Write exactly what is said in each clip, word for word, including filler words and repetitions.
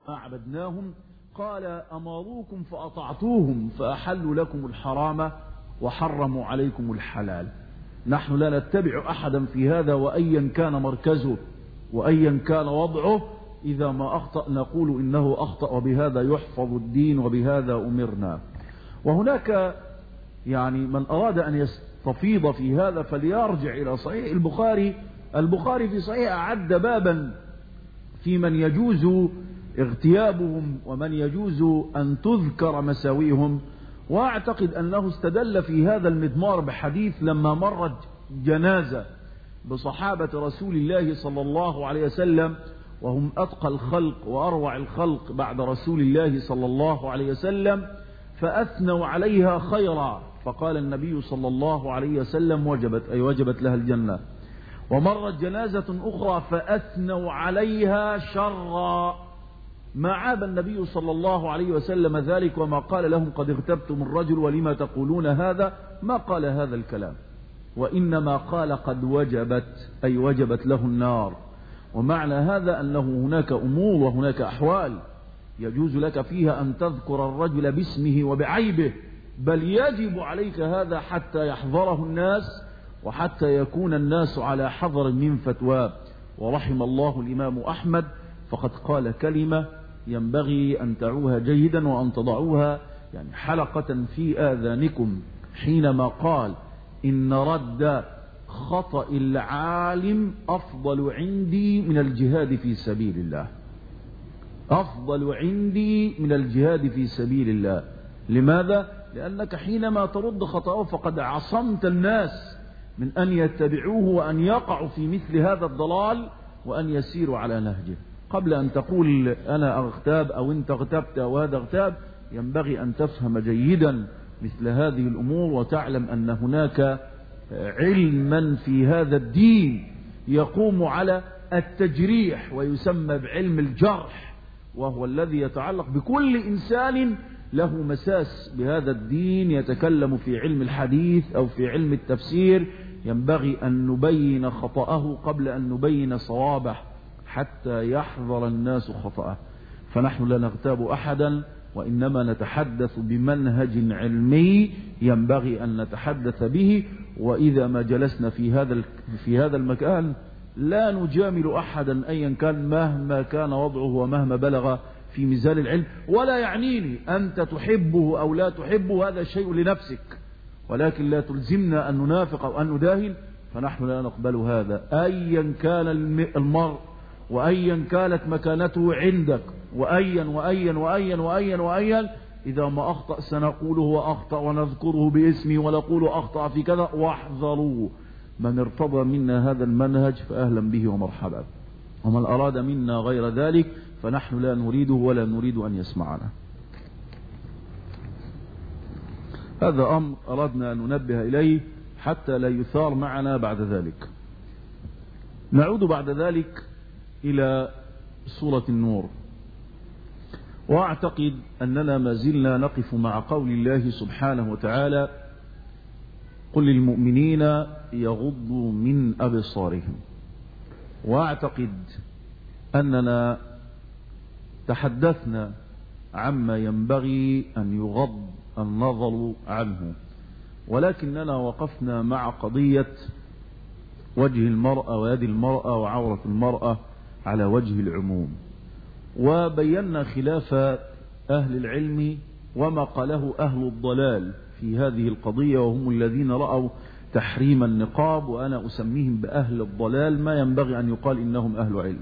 عبدناهم. قال أمروكم فأطعتوهم فأحلوا لكم الحرام وحرموا عليكم الحلال. نحن لا نتبع أحدا في هذا، وأيا كان مركزه وأيا كان وضعه، إذا ما أخطأ نقول إنه أخطأ، وبهذا يحفظ الدين وبهذا أمرنا. وهناك يعني من أراد أن يستفيض في هذا فليرجع إلى صحيح البخاري. البخاري في صحيح أعد بابا في من يجوز اغتيابهم ومن يجوز أن تذكر مساويهم. وأعتقد أنه استدل في هذا المضمار بحديث لما مرت جنازة بصحابة رسول الله صلى الله عليه وسلم، وهم أتقى الخلق وأروع الخلق بعد رسول الله صلى الله عليه وسلم، فأثنوا عليها خيرا، فقال النبي صلى الله عليه وسلم وجبت، أي وجبت لها الجنة. ومرت جنازة أخرى فأثنوا عليها شرا، ما عاب النبي صلى الله عليه وسلم ذلك، وما قال لهم قد اغتبتم الرجل ولما تقولون هذا، ما قال هذا الكلام، وإنما قال قد وجبت، أي وجبت له النار. ومعنى هذا أنه هناك أمور وهناك أحوال يجوز لك فيها أن تذكر الرجل باسمه وبعيبه، بل يجب عليك هذا حتى يحضره الناس وحتى يكون الناس على حذر من فتواه. ورحم الله الإمام أحمد، فقد قال كلمة ينبغي أن تعوها جيدا وأن تضعوها يعني حلقة في آذانكم، حينما قال إن رد خطأ العالم أفضل عندي من الجهاد في سبيل الله. أفضل عندي من الجهاد في سبيل الله. لماذا؟ لأنك حينما ترد خطأه فقد عصمت الناس من أن يتبعوه وأن يقعوا في مثل هذا الضلال وأن يسيروا على نهجه. قبل أن تقول أنا أغتاب أو أنت اغتبت أو هذا اغتاب، ينبغي أن تفهم جيدا مثل هذه الأمور، وتعلم أن هناك علما في هذا الدين يقوم على التجريح ويسمى بعلم الجرح، وهو الذي يتعلق بكل إنسان له مساس بهذا الدين يتكلم في علم الحديث أو في علم التفسير. ينبغي أن نبين خطأه قبل أن نبين صوابه حتى يحذر الناس خطأه. فنحن لا نغتاب أحدا، وإنما نتحدث بمنهج علمي ينبغي أن نتحدث به. وإذا ما جلسنا في هذا في هذا المكان لا نجامل أحدا أيا كان مهما كان وضعه ومهما بلغ في ميزان العلم. ولا يعنيني أنت تحبه أو لا تحبه، هذا شيء لنفسك، ولكن لا تلزمنا أن ننافق أو أن نداهن، فنحن لا نقبل هذا أيا كان المرء وأيا كانت مكانته عندك، وأيا وأيا وأيا وأيا وأيا. إذا ما أخطأ سنقول هو أخطأ ونذكره باسمه ونقول أخطأ في كذا، واحذروا. من ارتضى منا هذا المنهج فأهلا به ومرحبا، ومن أراد منا غير ذلك فنحن لا نريده ولا نريد أن يسمعنا. هذا أمر أردنا أن ننبه إليه حتى لا يثار معنا بعد ذلك. نعود بعد ذلك إلى سورة النور، وأعتقد أننا ما زلنا نقف مع قول الله سبحانه وتعالى قل للمؤمنين يغضوا من أبصارهم. وأعتقد أننا تحدثنا عما ينبغي أن يغض النظر عنه، ولكننا وقفنا مع قضية وجه المرأة ويد المرأة وعورة المرأة على وجه العموم، وبينا خلاف أهل العلم وما قاله أهل الضلال في هذه القضية، وهم الذين رأوا تحريم النقاب، وأنا أسميهم بأهل الضلال، ما ينبغي أن يقال إنهم أهل علم.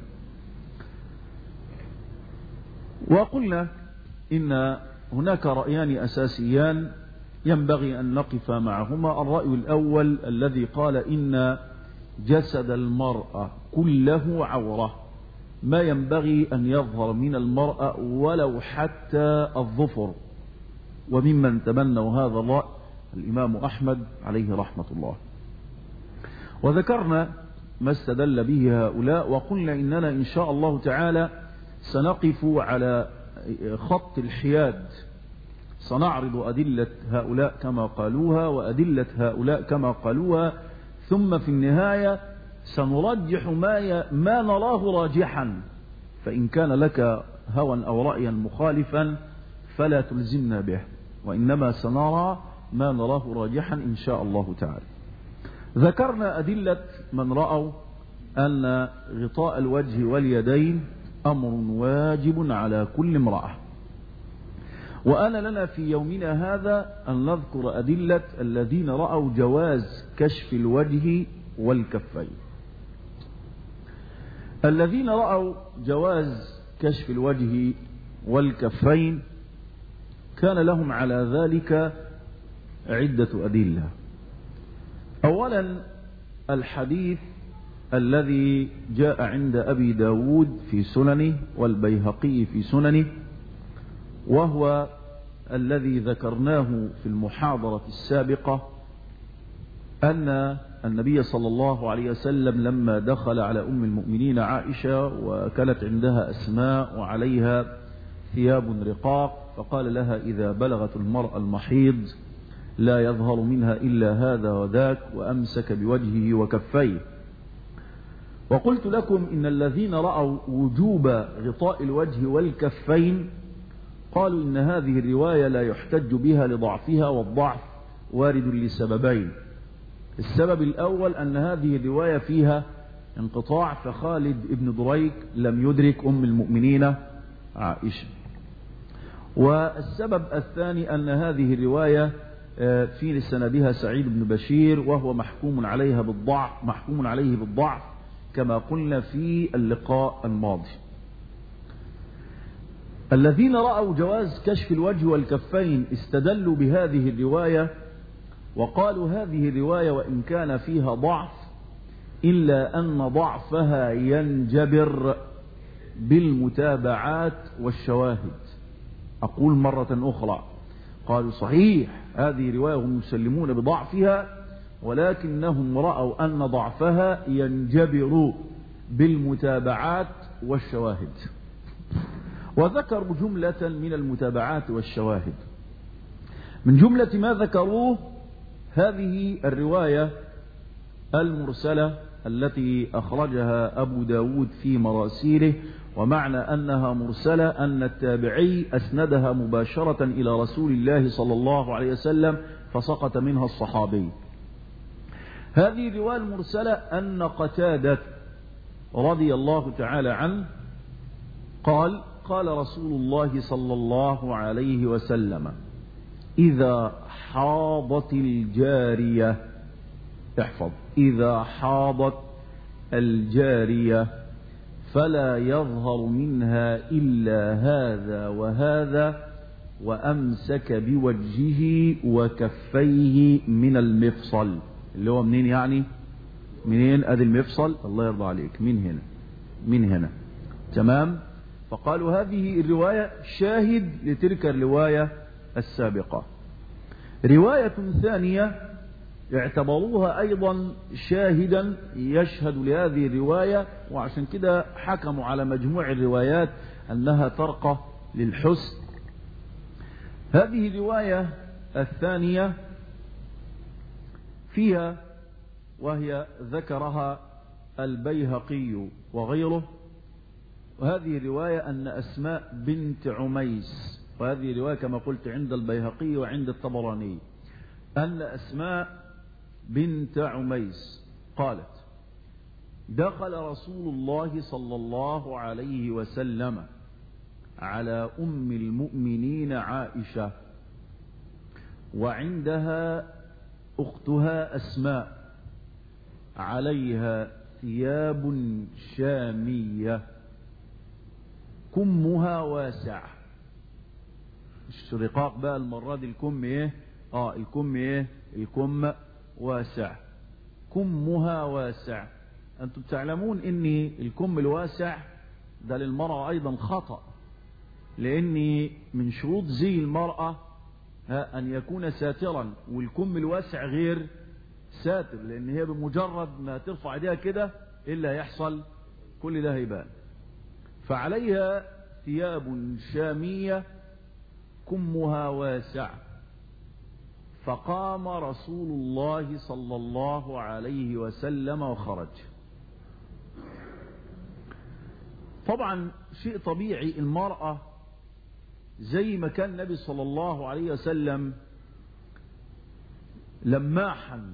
وقلنا إن هناك رأيان أساسيان ينبغي أن نقف معهما. الرأي الأول الذي قال إن جسد المرأة كله عورة، ما ينبغي أن يظهر من المرأة ولو حتى الظفر، وممن تبنوا هذا الرأي الإمام أحمد عليه رحمة الله. وذكرنا ما استدل به هؤلاء، وقلنا إننا إن شاء الله تعالى سنقف على خط الحياد، سنعرض أدلة هؤلاء كما قالوها وأدلة هؤلاء كما قالوها، ثم في النهاية سنرجح ما ي... ما نراه راجحا. فإن كان لك هوى أو رأيا مخالفا فلا تلزمنا به، وإنما سنرى ما نراه راجحا إن شاء الله تعالى. ذكرنا أدلة من رأوا أن غطاء الوجه واليدين أمر واجب على كل امرأة، وأنا لنا في يومنا هذا أن نذكر أدلة الذين رأوا جواز كشف الوجه والكفين. الذين رأوا جواز كشف الوجه والكفين كان لهم على ذلك عدة أدلة. أولا الحديث الذي جاء عند أبي داود في سننه والبيهقي في سننه، وهو الذي ذكرناه في المحاضرة السابقة، أن النبي صلى الله عليه وسلم لما دخل على أم المؤمنين عائشة وكانت عندها أسماء وعليها ثياب رقاق، فقال لها: إذا بلغت المرأة المحيض لا يظهر منها إلا هذا وذاك، وأمسك بوجهه وكفيه. وقلت لكم إن الذين رأوا وجوب غطاء الوجه والكفين قالوا إن هذه الرواية لا يحتج بها لضعفها، والضعف وارد لسببين. السبب الأول أن هذه الرواية فيها انقطاع، فخالد ابن دريك لم يدرك أم المؤمنين عائشة. والسبب الثاني أن هذه الرواية في سندها سعيد بن بشير، وهو محكوم عليها بالضعف محكوم عليه بالضعف كما قلنا في اللقاء الماضي. الذين رأوا جواز كشف الوجه والكفين استدلوا بهذه الرواية وقالوا: هذه الرواية وإن كان فيها ضعف إلا أن ضعفها ينجبر بالمتابعات والشواهد. أقول مرة أخرى، قالوا صحيح هذه رواية هم يسلمون بضعفها، ولكنهم رأوا أن ضعفها ينجبر بالمتابعات والشواهد. وذكروا جملة من المتابعات والشواهد. من جملة ما ذكروه هذه الرواية المرسلة التي أخرجها أبو داود في مراسيله، ومعنى أنها مرسلة أن التابعي أسندها مباشرة إلى رسول الله صلى الله عليه وسلم فسقط منها الصحابي. هذه الرواية المرسلة أن قتادة رضي الله تعالى عنه قال: قال رسول الله صلى الله عليه وسلم: إذا حاضت الجارية، احفظ، إذا حاضت الجارية فلا يظهر منها إلا هذا وهذا، وأمسك بوجهه وكفيه من المفصل. اللي هو منين يعني؟ منين؟ أدي المفصل، الله يرضى عليك، من هنا من هنا تمام. فقالوا هذه الرواية شاهد لتلك الرواية السابقة. رواية ثانية اعتبروها أيضا شاهدا يشهد لهذه الرواية، وعشان كده حكموا على مجموع الروايات أنها ترقى للحسن. هذه الرواية الثانية فيها، وهي ذكرها البيهقي وغيره، وهذه الرواية أن أسماء بنت عميس، وهذه الرواية كما قلت عند البيهقي وعند الطبراني، أن أسماء بنت عميس قالت: دخل رسول الله صلى الله عليه وسلم على أم المؤمنين عائشة وعندها أختها أسماء عليها ثياب شامية كمها واسع. مش رقاق بقى المرة دي، الكم ايه؟ اه الكم ايه؟ الكم واسع، كمها واسع. انتم تعلمون ان الكم الواسع ده للمرأة ايضا خطأ، لان من شروط زي المرأة ان يكون ساترا، والكم الواسع غير ساتر، لان هي بمجرد ما ترفع ايديها كده الا يحصل كل ده هيبان. فعليها ثياب شامية كمها واسع. فقام رسول الله صلى الله عليه وسلم وخرج، طبعا شيء طبيعي، المرأة زي ما كان النبي صلى الله عليه وسلم لماحا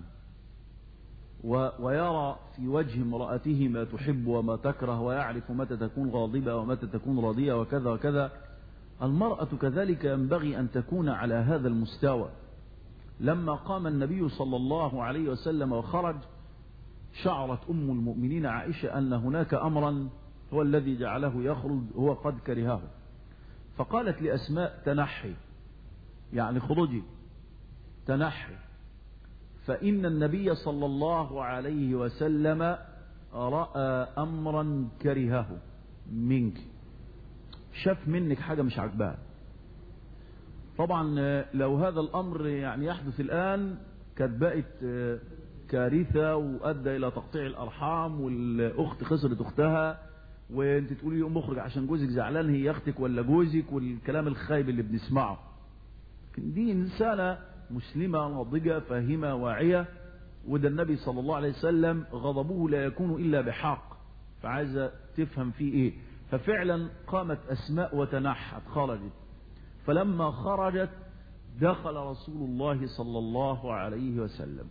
ويرى في وجه امرأته ما تحب وما تكره، ويعرف متى تكون غاضبة ومتى تكون راضية وكذا وكذا، المرأة كذلك ينبغي أن تكون على هذا المستوى. لما قام النبي صلى الله عليه وسلم وخرج، شعرت أم المؤمنين عائشة أن هناك أمرا هو الذي جعله يخرج، هو قد كرهه، فقالت لأسماء تنحي، يعني خرجي تنحي، فإن النبي صلى الله عليه وسلم رأى أمرا كرهه منك، شاف منك حاجة مش عجباه. طبعا لو هذا الأمر يعني يحدث الآن كانت بقت كارثة وأدى إلى تقطيع الأرحام، والأخت خسرت أختها، وانت تقولي يوم مخرج عشان جوزك زعلان، هي أختك ولا جوزك، والكلام الخايب اللي بنسمعه. لكن دي إنسانة مسلمة ناضجة فاهمة واعية، وده النبي صلى الله عليه وسلم غضبه لا يكون إلا بحق، فعايزة تفهم فيه إيه. ففعلا قامت أسماء وتنحت، خرجت. فلما خرجت دخل رسول الله صلى الله عليه وسلم.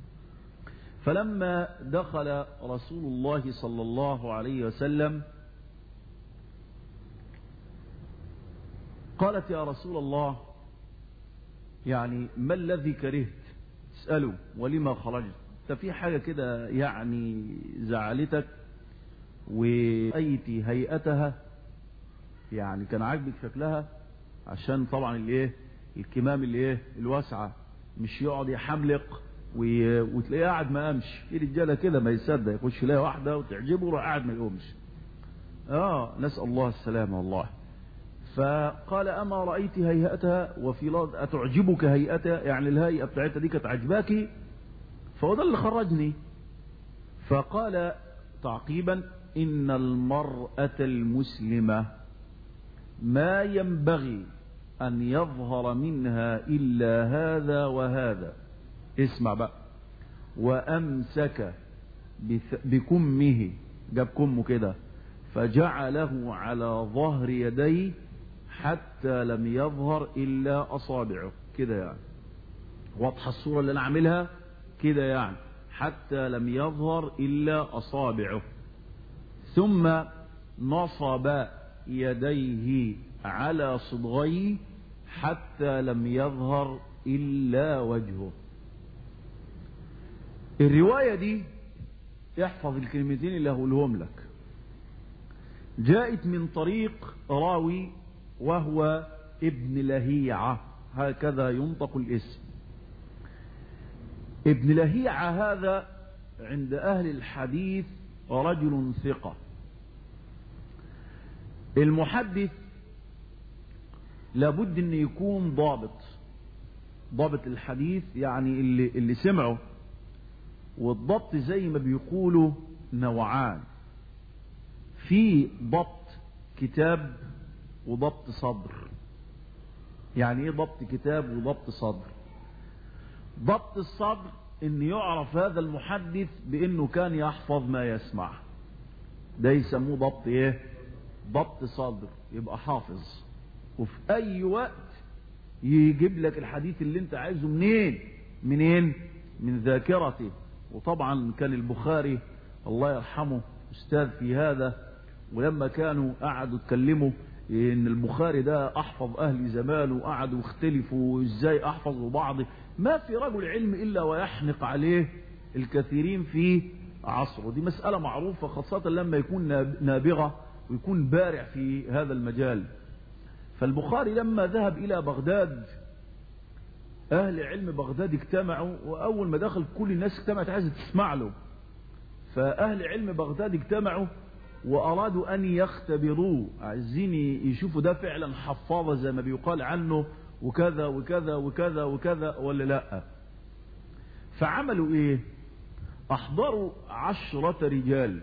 فلما دخل رسول الله صلى الله عليه وسلم قالت يا رسول الله، يعني ما الذي كرهت؟ اسأله ولما خرجت؟ انت في حاجة كده يعني زعلتك وأيتي هيئتها، يعني كان عاجبك شكلها، عشان طبعا الايه الكمام الايه الواسعة، مش يقعد يحملق وتلاقيه قاعد ما قامش. في رجاله كده ما يصدق يخش يلاقي واحده وتعجبه وراح قاعد ما يقومش. اه نسأل الله السلامه والله. فقال اما رأيت هيئتها وفي لفظ اتعجبك هيئتها، يعني الهيئه بتاعتها دي كانت عجباكي، فهو ده اللي خرجني. فقال تعقيبا ان المرأة المسلمة ما ينبغي ان يظهر منها الا هذا وهذا، اسمع بقى، وامسك بكمه، جاب كمه كده فجعله على ظهر يديه حتى لم يظهر الا اصابعه، كده يعني واضحه الصوره اللي انا عاملها كده، يعني حتى لم يظهر الا اصابعه. ثم نصب يديه على صدغيه حتى لم يظهر الا وجهه. الرواية دي احفظ الكلمتين اللي هقولهم لك، جاءت من طريق راوي وهو ابن لهيعة، هكذا ينطق الاسم. ابن لهيعة هذا عند أهل الحديث رجل ثقة. المحدث لابد أن يكون ضابط، ضابط الحديث يعني اللي, اللي سمعه. والضبط زي ما بيقولوا نوعان، في ضبط كتاب وضبط صدر. يعني ايه ضبط كتاب وضبط صدر؟ ضبط الصدر ان يعرف هذا المحدث بانه كان يحفظ ما يسمع، ده يسموه ضبط ايه؟ ضبط صدر، يبقى حافظ وفي اي وقت يجيب لك الحديث اللي انت عايزه منين منين من ذاكرته. وطبعا كان البخاري الله يرحمه استاذ في هذا، ولما كانوا قعدوا يتكلموا ان البخاري ده احفظ اهل زمانه، وقعدوا يختلفوا ازاي احفظوا بعض، ما في رجل علم الا ويحنق عليه الكثيرين في عصره. دي مسألة معروفة، خاصة لما يكون نابغة ويكون بارع في هذا المجال. فالبخاري لما ذهب الى بغداد، اهل علم بغداد اجتمعوا، واول ما دخل كل الناس اجتمعت عايزة تسمع له. فاهل علم بغداد اجتمعوا وارادوا ان يختبروه، عايزين يشوفوا ده فعلا حفاظة زي ما بيقال عنه وكذا وكذا وكذا وكذا ولا لا. فعملوا ايه؟ احضروا عشرة رجال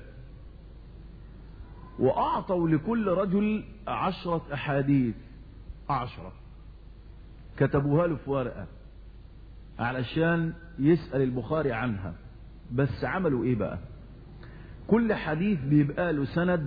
واعطوا لكل رجل عشرة احاديث، عشرة كتبوها له في ورقة علشان يسأل البخاري عنها. بس عملوا ايه بقى؟ كل حديث بيبقى له سند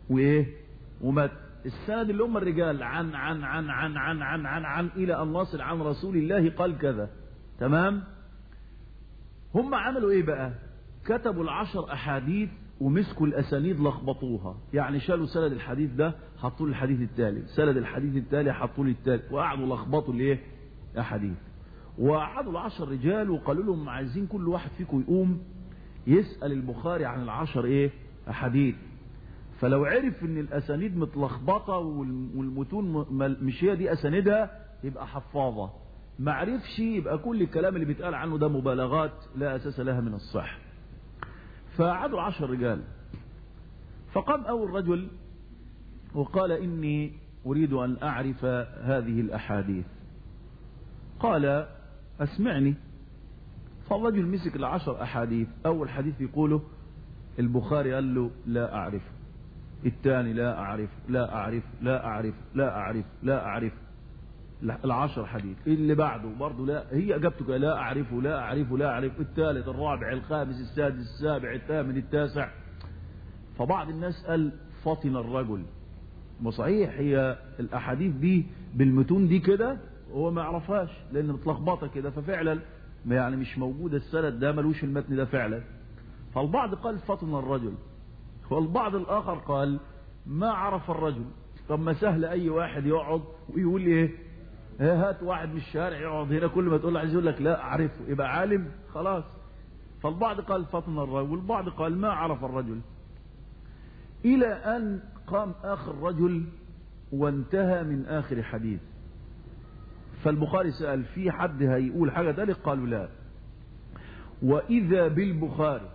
وايه ومات. السند اللي هم الرجال عن عن عن عن عن عن عن, عن الى ان نصل عن رسول الله قال كذا. تمام. هم عملوا ايه بقى؟ كتبوا العشر احاديث ومسكوا الاسانيد لخبطوها، يعني شالوا سند الحديث ده حطوا له الحديث التالي، سند الحديث التالي حطوا له التالي، وقعدوا لخبطوا الايه احاديث. وقعدوا العشر رجال وقالوا لهم عايزين كل واحد فيكم يقوم يسأل البخاري عن العشر ايه احاديث. فلو عرف ان الاسانيد متلخبطه والمتون مش هي دي اسانيدها يبقى حفاظه، ما عرفش يبقى كل الكلام اللي بيتقال عنه ده مبالغات لا اساس لها من الصح. فقعدوا عشر رجال. فقام اول رجل وقال اني اريد ان اعرف هذه الاحاديث. قال اسمعني. فالرجل مسك العشر احاديث. اول حديث يقوله البخاري قال له لا اعرف، الثاني لا اعرف لا اعرف لا اعرف لا اعرف لا اعرف، العشر حديث. اللي بعده برضه لا، هي اجابته لا اعرفه لا اعرفه لا اعرف، الثالث الرابع الخامس السادس السابع الثامن التاسع. فبعض الناس قال فطن الرجل، وصحيح هي الاحاديث دي بالمتون دي كده هو ما يعرفهاش لان متلخبطه كده، ففعلا يعني مش موجوده السند ده ملوش المتن ده فعلا. فالبعض قال فطن الرجل، والبعض الاخر قال ما عرف الرجل. طب ما سهل اي واحد يقعد ويقول ايه هات واحد من الشارع يقعد هنا كل ما تقول له عايز يقول لك لا اعرفه يبقى عالم خلاص. فالبعض قال فطن الرجل والبعض قال ما عرف الرجل، الى ان قام اخر رجل وانتهى من اخر حديث. فالبخاري سأل في حد هيقول حاجة ذلك؟ قالوا لا. واذا بالبخاري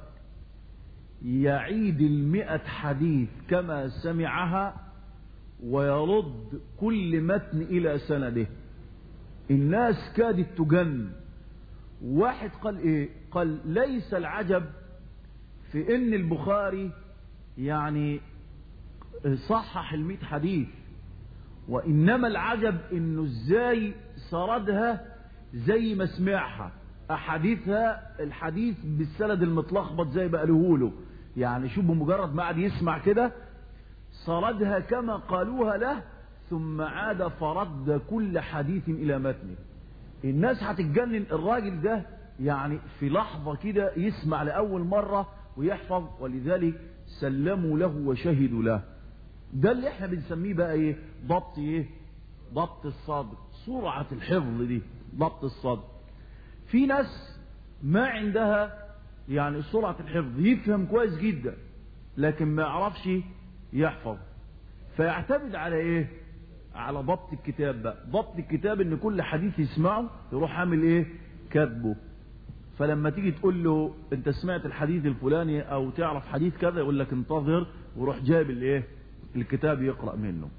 يعيد المئة حديث كما سمعها ويرد كل متن الى سنده. الناس كادت تجن. واحد قال ايه؟ قال ليس العجب في ان البخاري يعني صحح المئة حديث، وانما العجب انه ازاي سردها زي ما سمعها، احاديثها الحديث بالسند المتلخبط زي ما قالوه له. يعني شوف بمجرد ما قعد يسمع كده سردها كما قالوها له، ثم عاد فرد كل حديث الى متنه. الناس هتتجنن. الراجل ده يعني في لحظة كده يسمع لأول مرة ويحفظ، ولذلك سلموا له وشهدوا له. ده اللي احنا بنسميه بقى ايه؟ ضبط ايه؟ ضبط الصدر، سرعة الحفظ دي ضبط الصدر. في ناس ما عندها يعني سرعة الحفظ، يفهم كويس جدا لكن ما يعرفش يحفظ، فيعتمد على ايه؟ على ضبط الكتاب بقى. ضبط الكتاب ان كل حديث يسمعه يروح عامل ايه؟ كاتبه. فلما تيجي تقول له انت سمعت الحديث الفلاني او تعرف حديث كذا يقول لك انتظر، وروح جايب الايه؟ الكتاب يقرأ منه.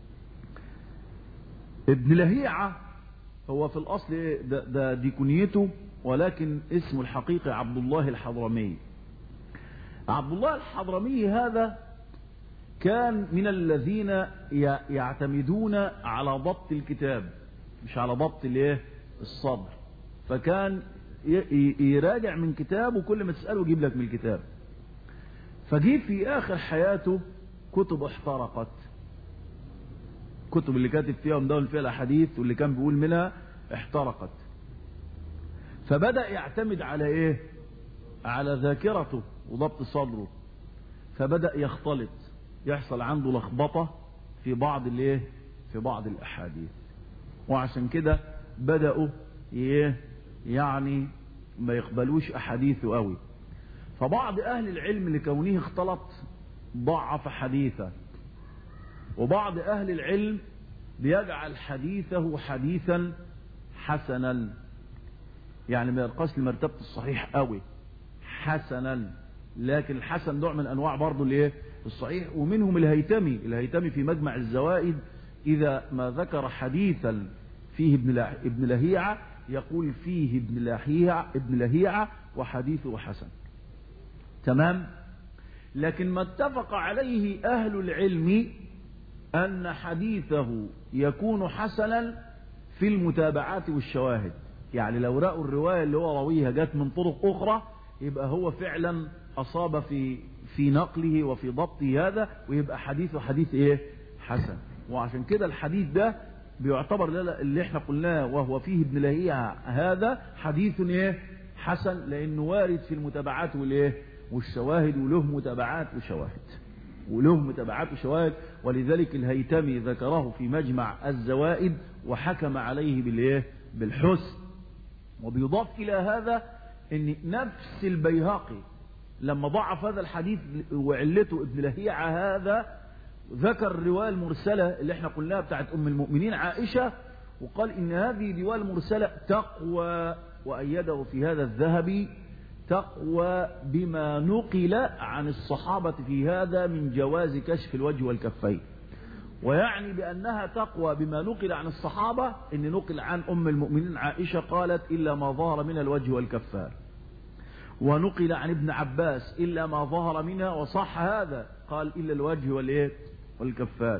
ابن لهيعة هو في الاصل ايه؟ ده, ده دي كنيته، ولكن اسمه الحقيقي عبد الله الحضرمي. عبد الله الحضرمي هذا كان من الذين يعتمدون على ضبط الكتاب مش على ضبط الايه؟ الصدر. فكان يراجع من كتاب وكل ما تسأله يجيب لك من الكتاب. فجي في آخر حياته كتب احترقت، كتب اللي كاتب فيها ومدون فيها الأحاديث واللي كان بيقول منها احترقت. فبدأ يعتمد على ايه؟ على ذاكرته وضبط صدره. فبدأ يختلط، يحصل عنده لخبطة في بعض الايه؟ في بعض الأحاديث. وعشان كده بدأوا ايه؟ يعني ما يقبلوش أحاديثه قوي. فبعض أهل العلم لكونه اختلط ضعف حديثه، وبعض أهل العلم بيجعل حديثه حديثا حسنا، يعني ما يرقص لمرتبة الصحيح قوي حسنا، لكن الحسن نوع من أنواع برضه الايه؟ الصحيح. ومنهم الهيتمي. الهيتمي في مجمع الزوائد إذا ما ذكر حديثا فيه ابن لهيعة يقول فيه ابن لهيعة ابن لهيعة وحديثه حسن. تمام. لكن ما اتفق عليه أهل العلم أن حديثه يكون حسنا في المتابعات والشواهد. يعني لو رأوا الرواية اللي هو رويها جت من طرق أخرى يبقى هو فعلا أصاب في في نقله وفي ضبطه هذا، ويبقى حديثه حديث ايه حسن. وعشان كده الحديث ده بيعتبر اللي احنا قلناه وهو فيه ابن لهيعة هذا حديث ايه حسن، لانه وارد في المتابعات والايه والشواهد، وله متابعات وشواهد وله متابعات وشواهد ولذلك الهيثمي ذكره في مجمع الزوائد وحكم عليه بالايه بالحسن. وبيضاف الى هذا ان نفس البيهقي لما ضعف هذا الحديث وعلته ابن لهيعة هذا ذكر الرواية المرسلة اللي احنا قلناها بتاعت ام المؤمنين عائشة، وقال ان هذه الرواية المرسلة تقوى، وأيده في هذا الذهبي تقوى بما نقل عن الصحابة في هذا من جواز كشف الوجه والكفين. ويعني بأنها تقوى بما نقل عن الصحابة إن نقل عن أم المؤمنين عائشة قالت إلا ما ظهر من الوجه والكفان، ونقل عن ابن عباس إلا ما ظهر منها وصح هذا قال إلا الوجه والإيه والكفان،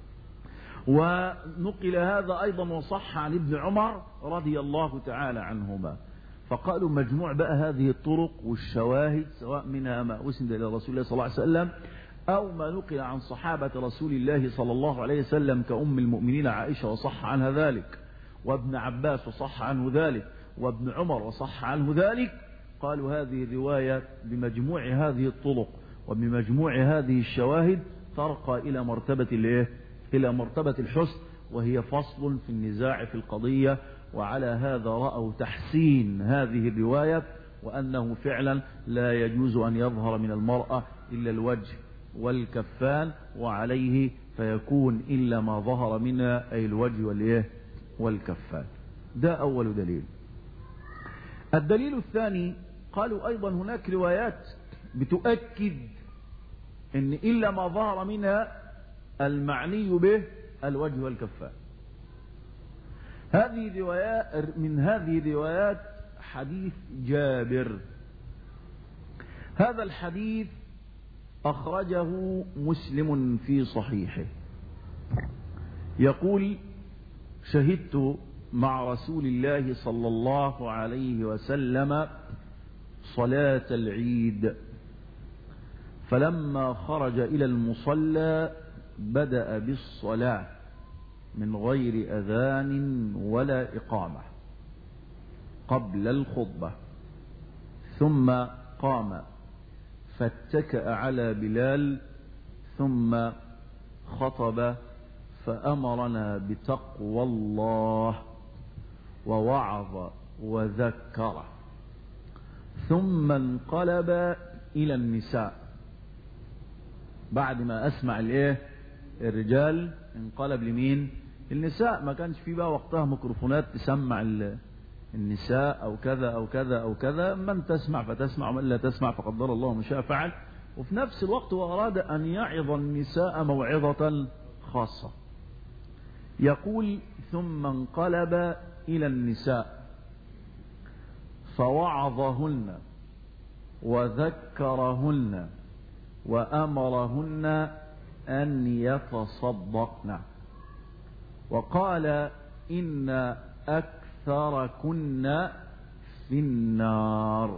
ونقل هذا أيضا وصح عن ابن عمر رضي الله تعالى عنهما. فقالوا مجموع بقى هذه الطرق والشواهد سواء منها ما أسند إلى رسول الله صلى الله عليه وسلم أو ما نقل عن صحابة رسول الله صلى الله عليه وسلم كأم المؤمنين عائشة وصح عنها ذلك، وابن عباس وصح عنه ذلك، وابن عمر وصح عنه ذلك، قالوا هذه الرواية بمجموع هذه الطرق وبمجموع هذه الشواهد ترقى إلى مرتبة الإيه؟ إلى مرتبة الحسن، وهي فصل في النزاع في القضية. وعلى هذا رأوا تحسين هذه الرواية، وأنه فعلا لا يجوز أن يظهر من المرأة إلا الوجه والكفان، وعليه فيكون إلا ما ظهر منها أي الوجه والإيه والكفان. ده أول دليل. الدليل الثاني قالوا أيضا هناك روايات بتؤكد إن إلا ما ظهر منها المعني به الوجه والكفان. هذه روايات من هذه الروايات حديث جابر. هذا الحديث أخرجه مسلم في صحيحه، يقول شهدت مع رسول الله صلى الله عليه وسلم صلاة العيد، فلما خرج إلى المصلى بدأ بالصلاة من غير أذان ولا إقامة قبل الخطبة، ثم قام فاتكأ على بلال ثم خطب فأمرنا بتقوى الله ووعظ وذكر، ثم انقلب إلى النساء. بعد ما أسمع الإيه الرجال انقلب لمين؟ النساء. ما كانش في بقى وقتها ميكروفونات تسمع النساء أو كذا أو كذا أو كذا، من تسمع فتسمع ومن لا تسمع فقدر الله ما شاء فعل. وفي نفس الوقت وأراد أن يعظ النساء موعظة خاصة. يقول ثم انقلب إلى النساء فوعظهن وذكرهن وأمرهن أن يتصدقن، وقال إن أكثركن في النار،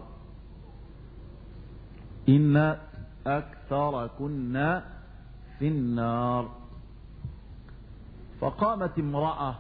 إن أكثركن في النار. فقامت امرأة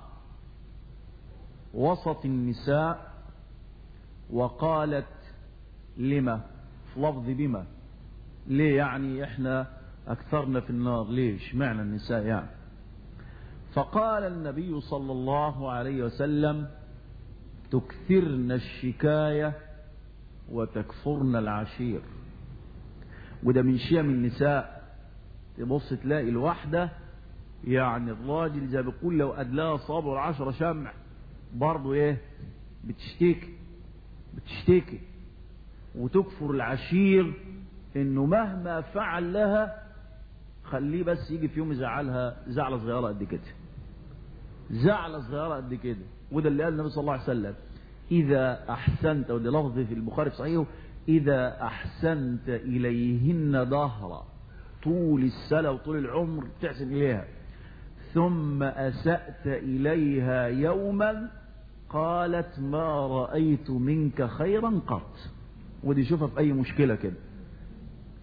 وسط النساء وقالت لما، في لفظ بما، ليه يعني احنا اكثرنا في النار، ليش معنى النساء يعني؟ فقال النبي صلى الله عليه وسلم تكثرن الشكاية وتكفرن العشير. وده من شيم النساء، تبص تلاقي الواحدة يعني الراجل زي بيقول لو أدلاها صابر عشرة شمع برضو ايه بتشتكي بتشتكي وتكفر العشير، انه مهما فعل لها خليه بس يجي في يوم يزعلها زعلة صغيرة قد كده، زعلة صغيرة قد كده. وده اللي قال النبي صلى الله عليه وسلم إذا أحسنت، وده لفظ في البخاري في صحيحه، إذا أحسنت إليهن ظهرا طول السنة وطول العمر تحسن إليها، ثم أسأت إليها يوما قالت ما رأيت منك خيرا قط. ودي شوفها في أي مشكلة كده،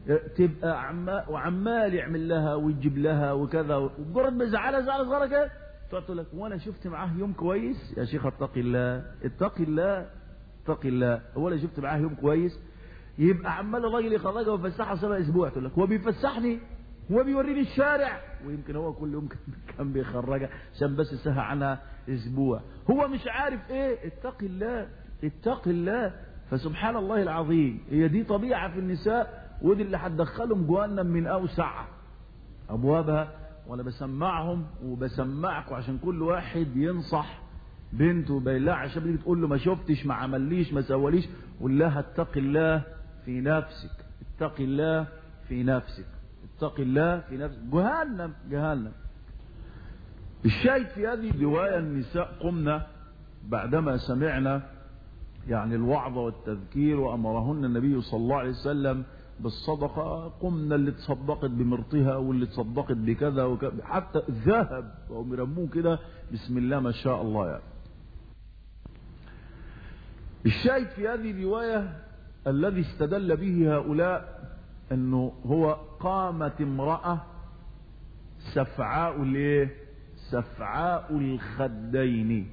تبقى عمال وعمال يعمل لها ويجيب لها وكذا، ومجرد ما يزعلها زعلة صغيرة كده تقعد تقول لك وانا شفت معاه يوم كويس؟ يا شيخ اتقي الله اتقي الله اتقي الله، هو انا شفت معاه يوم كويس؟ يبقى عمال الراجل يخرجها ويفسحها سنة اسبوع، تقول لك هو بيفسحني؟ هو بيوريني الشارع؟ ويمكن هو كل يوم كان بيخرجها عشان بس سهى عنها اسبوع، هو مش عارف ايه. اتقي الله اتقي الله. فسبحان الله العظيم، هي دي طبيعة في النساء، ودي اللي هتدخلهم جهنم من اوسع ابوابها. وانا بسمعهم وبسمعكم عشان كل واحد ينصح بنته وبيلاها، عشان بتيجي تقول له ما شفتش ما عمليش ما سواليش، قول لها اتقي الله في نفسك، اتقي الله في نفسك، اتقي الله في نفسك. جهنم جهنم. الشاهد في هذه الرواية النساء قمنا بعدما سمعنا يعني الوعظ والتذكير وأمرهن النبي صلى الله عليه وسلم بالصدقة، قمنا اللي تصدقت بمرطها واللي تصدقت بكذا وكذا، حتى الذهب وهم يرموه كده بسم الله ما شاء الله يعني. الشاهد في هذه الرواية الذي استدل به هؤلاء انه هو قامت امرأة سفعاء الايه؟ سفعاء الخدين.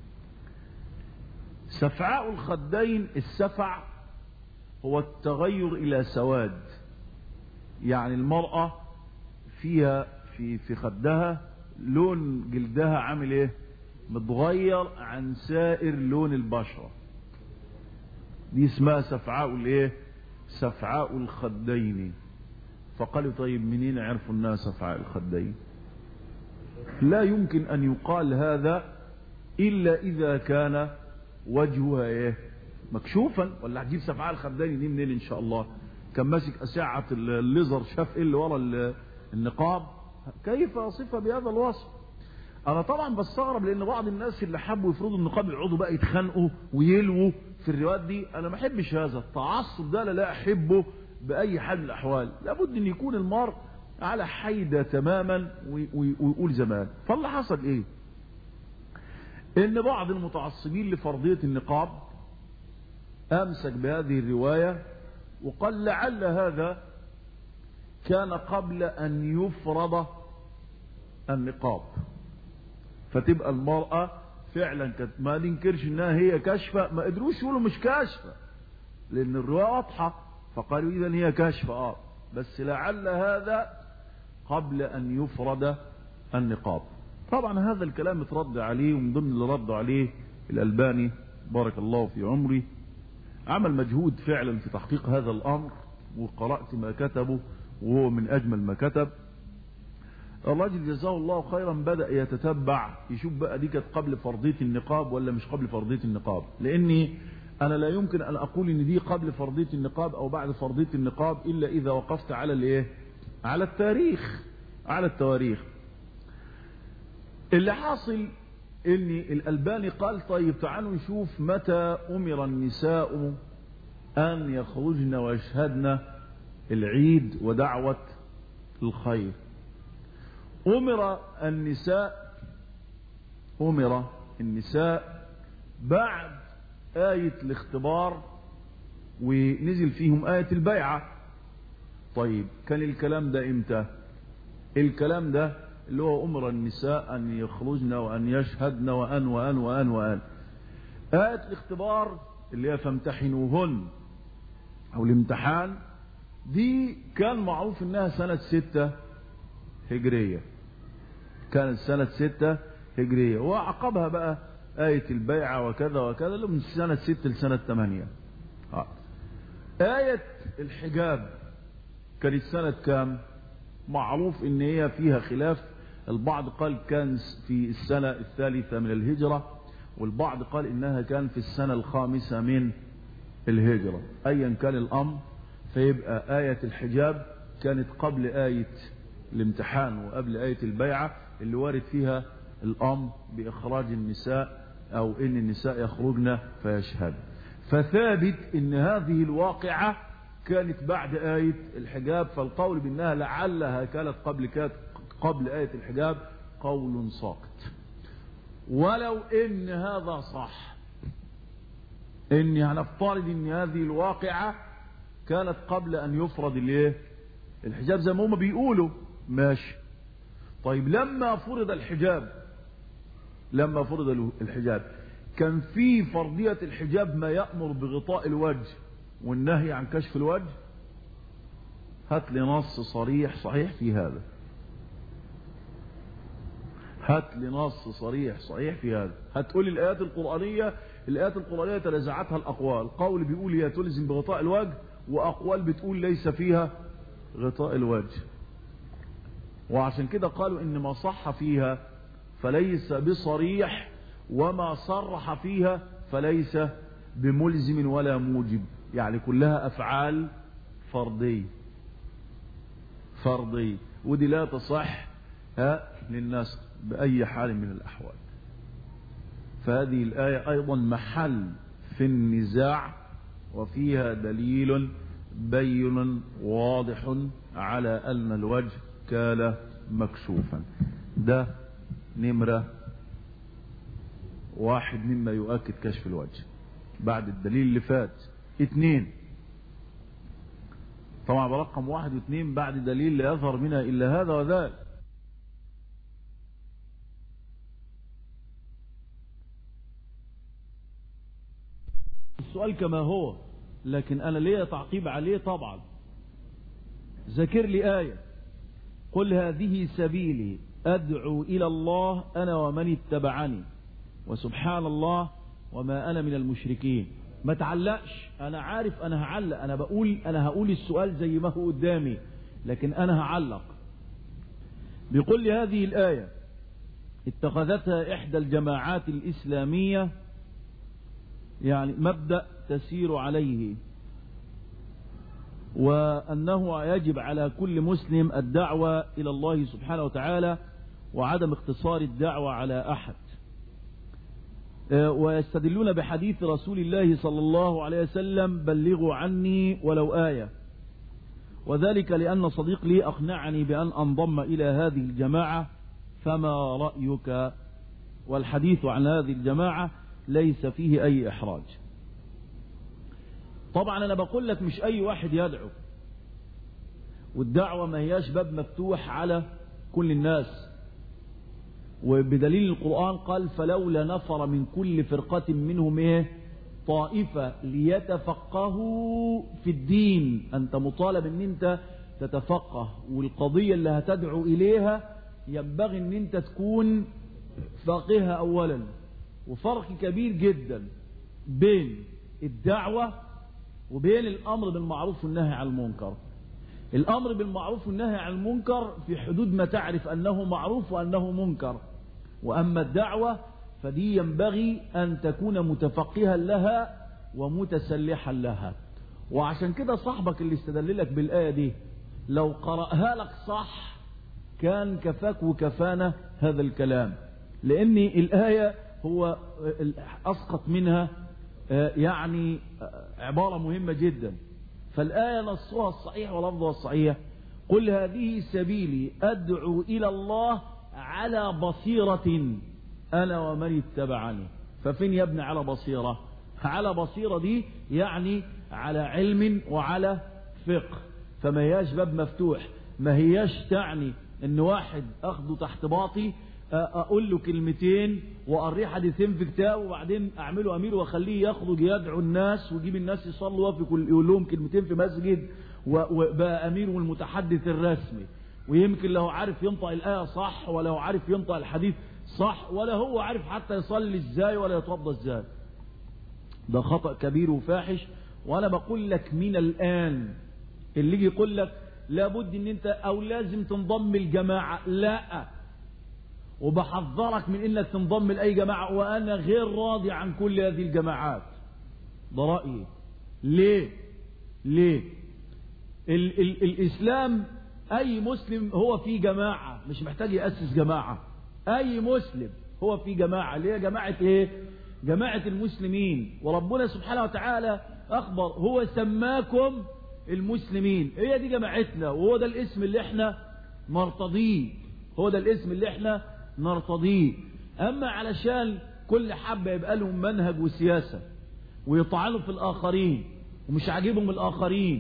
سفعاء الخدين، السفع هو التغير الى سواد، يعني المرأة فيها في في خدها لون جلدها عامل ايه؟ متغير عن سائر لون البشرة، دي اسمها سفعاء الايه؟ سفعاء الخدين. فقالوا طيب منين عرفوا انها سفعاء الخدين؟ لا يمكن ان يقال هذا الا اذا كان وجهها ايه؟ مكشوفا. ولا هتجيب سفعاء الخدين دي منين ان شاء الله؟ كان ماسك اشعة الليزر شاف ايه اللي ورا النقاب؟ كيف اصفها بهذا الوصف؟ انا طبعا بستغرب، لان بعض الناس اللي حبوا يفرضوا النقاب يقعدوا بقى يتخانقوا ويلووا في الروايات دي. انا ما احبش هذا التعصب ده، لا احبه باي حال من الاحوال. لابد ان يكون المرء على حيدة تماما ويقول زمان. فاللي حصل ايه؟ ان بعض المتعصبين لفرضية النقاب امسك بهذه الرواية وقال لعل هذا كان قبل ان يفرض النقاب، فتبقى المرأة فعلا كانت ما ننكرش انها هي كاشفة، ما قدروش يقولوا مش كاشفة لان الرواية واضحة، فقالوا اذا هي كاشفة اه بس لعل هذا قبل ان يفرض النقاب. طبعا هذا الكلام اترد عليه، ومن ضمن اللي رد عليه الألباني بارك الله في عمري، عمل مجهود فعلا في تحقيق هذا الامر، وقرأت ما كتبه وهو من اجمل ما كتب. الراجل جزاه الله خيرا بدأ يتتبع يشوف بقى دي كانت قبل فرضية النقاب ولا مش قبل فرضية النقاب، لاني انا لا يمكن ان اقول ان دي قبل فرضية النقاب او بعد فرضية النقاب الا اذا وقفت على الايه؟ على التاريخ، على التواريخ. اللي حاصل ان الألباني قال طيب تعالوا نشوف متى امر النساء ان يخرجن ويشهدن العيد ودعوة الخير. امر النساء امر النساء بعد آية الاختبار، ونزل فيهم آية البيعة. طيب كان الكلام ده امتى؟ الكلام ده اللي هو امر النساء ان يخرجن وان يشهدن وان وان وان وان آية الاختبار اللي هي فامتحنوهن او الامتحان، دي كان معروف انها سنة ستة هجرية، كانت سنة ستة هجرية، وعقبها بقى آية البيعة وكذا وكذا من سنة ستة لسنة ثمانية. آية الحجاب كانت سنة كام؟ معروف ان هي فيها خلاف، البعض قال كان في السنة الثالثة من الهجرة، والبعض قال انها كان في السنة الخامسة من الهجرة. ايا كان الامر فيبقى آية الحجاب كانت قبل آية الامتحان وقبل آية البيعة اللي وارد فيها الامر باخراج النساء او ان النساء يخرجن فيشهد. فثابت ان هذه الواقعة كانت بعد آية الحجاب، فالقول بأنها لعلها كانت قبل كانت قبل آية الحجاب قول ساقط. ولو ان هذا صح، اني هنفترض ان هذه الواقعة كانت قبل أن يفرض الايه الحجاب زي ما هم بيقولوا. ماشي. طيب لما فرض الحجاب لما فرض الحجاب كان في فرضية الحجاب ما يأمر بغطاء الوجه والنهي عن كشف الوجه؟ هات لي نص صريح صحيح في هذا. هات لي نص صريح صحيح في هذا. هتقول الآيات القرآنية الآيات القرآنية تنازعتها الأقوال، قول بيقول هي تلزم بغطاء الوجه، وأقوال بتقول ليس فيها غطاء الوجه. وعشان كده قالوا إن ما صح فيها فليس بصريح، وما صرح فيها فليس بملزم ولا موجب، يعني كلها أفعال فرضية فرضية، ودي لا تصح ها للناس بأي حال من الأحوال. فهذه الآية أيضا محل في النزاع، وفيها دليل بين واضح على أن الوجه كان مكشوفا. ده نمرة واحد مما يؤكد كشف الوجه بعد الدليل اللي فات. اثنين، طبعا برقم واحد واثنين بعد دليل لا يظهر منها إلا هذا وذاك. السؤال كما هو، لكن أنا ليه تعقيب عليه؟ طبعا ذكر لي آية: قل هذه سبيلي أدعو إلى الله أنا ومن اتبعني وسبحان الله وما أنا من المشركين. ما تعلقش، أنا عارف أنا هعلق، أنا بقول أنا هقول السؤال زي ما هو قدامي، لكن أنا هعلق. بيقول لي هذه الآية اتخذتها إحدى الجماعات الإسلامية يعني مبدأ تسير عليه، وأنه يجب على كل مسلم الدعوة إلى الله سبحانه وتعالى وعدم اقتصار الدعوة على أحد. ويستدلون بحديث رسول الله صلى الله عليه وسلم: بلغوا عني ولو آية. وذلك لأن صديق لي أقنعني بأن أنضم إلى هذه الجماعة، فما رأيك؟ والحديث عن هذه الجماعة ليس فيه أي إحراج. طبعا أنا بقول لك مش أي واحد يدعو، والدعوة ما هياش باب مفتوح على كل الناس، وبدليل القرآن قال: فلولا نفر من كل فرقة منهم ايه طائفة ليتفقهوا في الدين. أنت مطالب أن أنت تتفقه، والقضية اللي هتدعو إليها ينبغي أن أنت تكون فقيها أولا. وفرق كبير جدا بين الدعوة وبين الأمر بالمعروف والنهي عن المنكر. الأمر بالمعروف والنهي عن المنكر في حدود ما تعرف أنه معروف وأنه منكر، وأما الدعوة فدي ينبغي أن تكون متفقها لها ومتسلحا لها. وعشان كده صاحبك اللي استدللك بالآية دي لو قرأها لك صح كان كفاك وكفانا هذا الكلام، لأن الآية هو أسقط منها يعني عبارة مهمة جدا. فالآية نصها الصحيح ولفظها الصحيح: قل هذه سبيلي أدعو إلى الله على بصيرة أنا ومن اتبعني. ففين يا ابن على بصيرة؟ على بصيرة دي يعني على علم وعلى فقه، فما هياش باب مفتوح. ما هياش تعني ان واحد اخده تحت باطي اقول له كلمتين واقريه حديثين في كتاب وبعدين اعمله امير واخليه يخرج يدعو الناس ويجيب الناس يصلوا وفي كل يقول لهم كلمتين في مسجد وبقى امير والمتحدث الرسمي، ويمكن له عارف ينطق الايه صح ولا هو عارف ينطق الحديث صح ولا هو عارف حتى يصلي ازاي ولا يتوضى ازاي. ده خطأ كبير وفاحش. وانا بقول لك من الان اللي يجي يقول لك لابد ان انت او لازم تنضم الجماعة، لا، وبحذرك من انك تنضم لاي جماعة، وانا غير راضي عن كل هذه الجماعات. ده رأيي. ليه ليه ال ال الاسلام اي مسلم هو في جماعة، مش محتاج يأسس جماعة. اي مسلم هو في جماعة. ليه جماعة؟ ايه جماعة المسلمين. وربنا سبحانه وتعالى اخبر هو سماكم المسلمين، هي دي جماعتنا، وهو ده الاسم اللي احنا نرتضيه، هو ده الاسم اللي احنا نرتضيه. اما علشان كل حبة يبقى لهم منهج وسياسة ويطعنوا في الاخرين ومش عاجبهم الاخرين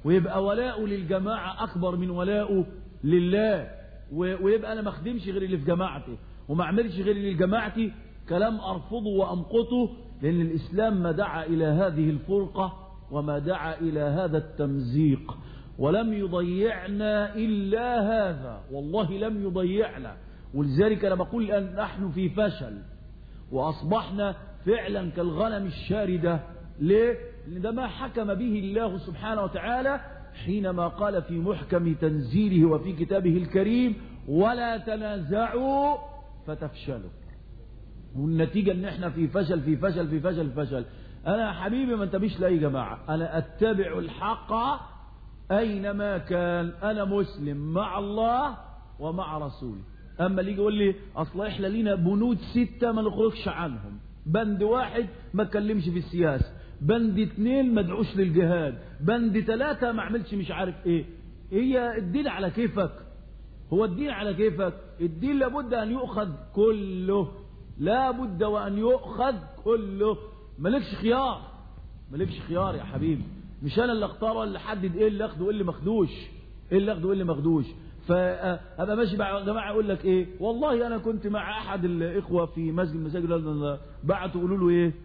ويبقى ولاؤه للجماعة أكبر من ولاؤه لله، ويبقى أنا ما أخدمش غير اللي في جماعتي وما أعملش غير اللي في جماعتي، كلام أرفضه وأمقته، لأن الإسلام ما دعا إلى هذه الفرقة وما دعا إلى هذا التمزيق، ولم يضيعنا إلا هذا، والله لم يضيعنا. ولذلك أنا بقول أن نحن في فشل وأصبحنا فعلا كالغنم الشاردة. ليه؟ لأن ده ما حكم به الله سبحانه وتعالى حينما قال في محكم تنزيله وفي كتابه الكريم: ولا تنازعوا فتفشلوا. والنتيجة ان احنا في فشل في فشل في فشل فشل. انا يا حبيبي ما انتبهش لأي جماعة، انا اتبع الحق اينما كان، انا مسلم مع الله ومع رسوله. اما اللي يجي يقول لي اصل احنا لينا بنود ستة ما نخرجش عنهم، بند واحد ما اتكلمش في السياسة، بند اتنين ما ادعوش للجهاد، بند ثلاثة ما عملش مش عارف ايه. هي الدين على كيفك؟ هو الدين على كيفك؟ الدين لابد ان يؤخذ كله، لا بد وان يؤخذ كله، مالكش خيار، مالكش خيار يا حبيبي. مش انا اللي اختار ولا اللي حدد ايه اللي اخده وايه اللي ماخدوش، ايه اللي اخده وايه اللي ماخدوش. فابقى ماشي مع جماعه يقول لك ايه، والله انا كنت مع احد الاخوه في مسجد مساجد بعتوا يقولوا له ايه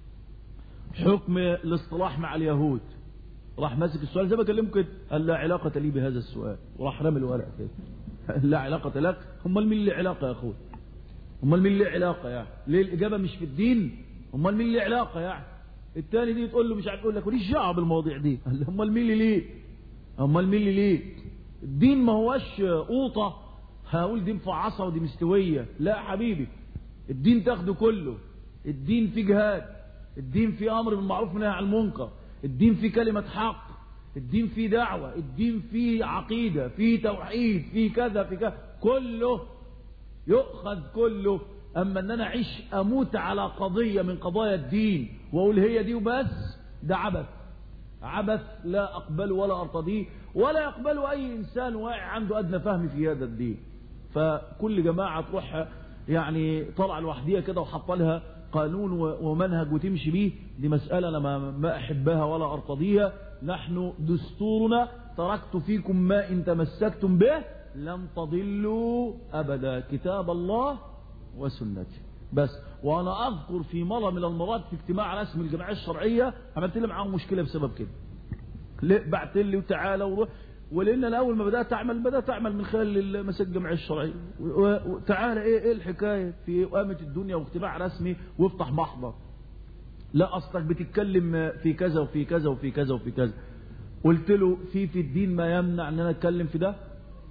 حكم الاصطلاح مع اليهود، راح ماسك السؤال زي ما كلمك كده، قال لا علاقه لي بهذا السؤال، وراح رمي الورق كده. لا علاقه لك؟ امال مين اللي علاقه يا اخوي؟ امال مين اللي علاقه يعني؟ ليه الاجابه مش في الدين؟ امال مين اللي علاقه يعني؟ الثاني دي تقول له مش عارف، يقول لك ماليش دعوه بالمواضيع دي. امال مين اللي ليه؟ امال مين اللي ليه؟ الدين ما هوش قوطه هقول دي مفعصه ودي مستويه، لا يا حبيبي، الدين تاخده كله. الدين فيه جهاد، الدين فيه امر بالمعروف ونهي عن المنكر، الدين فيه كلمه حق، الدين فيه دعوه، الدين فيه عقيده، فيه توحيد، فيه كذا في كذا، كله يؤخذ كله. اما ان انا اعيش اموت على قضيه من قضايا الدين واقول هي دي وبس، ده عبث، عبث لا اقبله ولا ارتضيه ولا يقبله اي انسان واعي عنده ادنى فهم في هذا الدين. فكل جماعه تروح يعني طلع لوحديها كده وحط لها قانون ومنهج وتمشي بيه، دي مساله انا ما, ما احبها ولا ارتضيها. نحن دستورنا تركت فيكم ما ان تمسكتم به لن تضلوا ابدا، كتاب الله وسنتي بس. وانا اذكر في مره من المرات في اجتماع رسمي الجمعيه الشرعيه عملت لي معاهم مشكله بسبب كده. ليه بعت لي وتعالى وروح، ولان انا اول ما بدات اعمل بدات اعمل من خلال مساجد الجمعيه الشرعيه، وتعالى ايه ايه الحكايه في قامه الدنيا واجتماع رسمي وافتح محضر، لا اصلك بتتكلم في كذا وفي كذا وفي كذا وفي كذا. قلت له في في الدين ما يمنع ان انا اتكلم في ده؟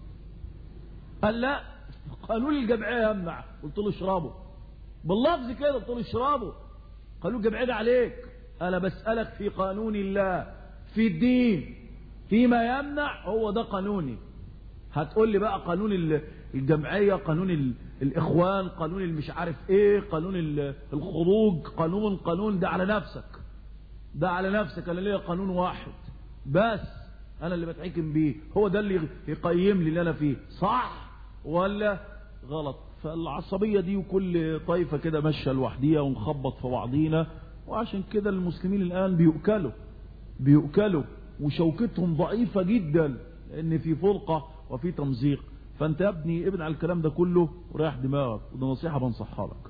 قال لا قانون الجمعيه يمنع. قلت له اشربه باللفظ كده، قلت له اشربه. قالوا الجمعيه ده عليك، انا بسالك في قانون الله في الدين فيما يمنع، هو ده قانوني. هتقول لي بقى قانون الجمعيه، قانون الاخوان، قانون المش عارف ايه، قانون الخروج، قانون قانون ده على نفسك، ده على نفسك. انا ليا قانون واحد بس انا اللي بتحكم بيه، هو ده اللي يقيم لي اللي انا فيه صح ولا غلط. فالعصبيه دي وكل طائفه كده ماشيه لوحديها ونخبط في بعضينا، وعشان كده المسلمين الان بيؤكلوا بيؤكلوا وشوكتهم ضعيفه جدا، لان في فرقه وفي تمزيق. فانت يا ابني ابن على الكلام ده كله وريح دماغك، وده نصيحه بنصحها لك.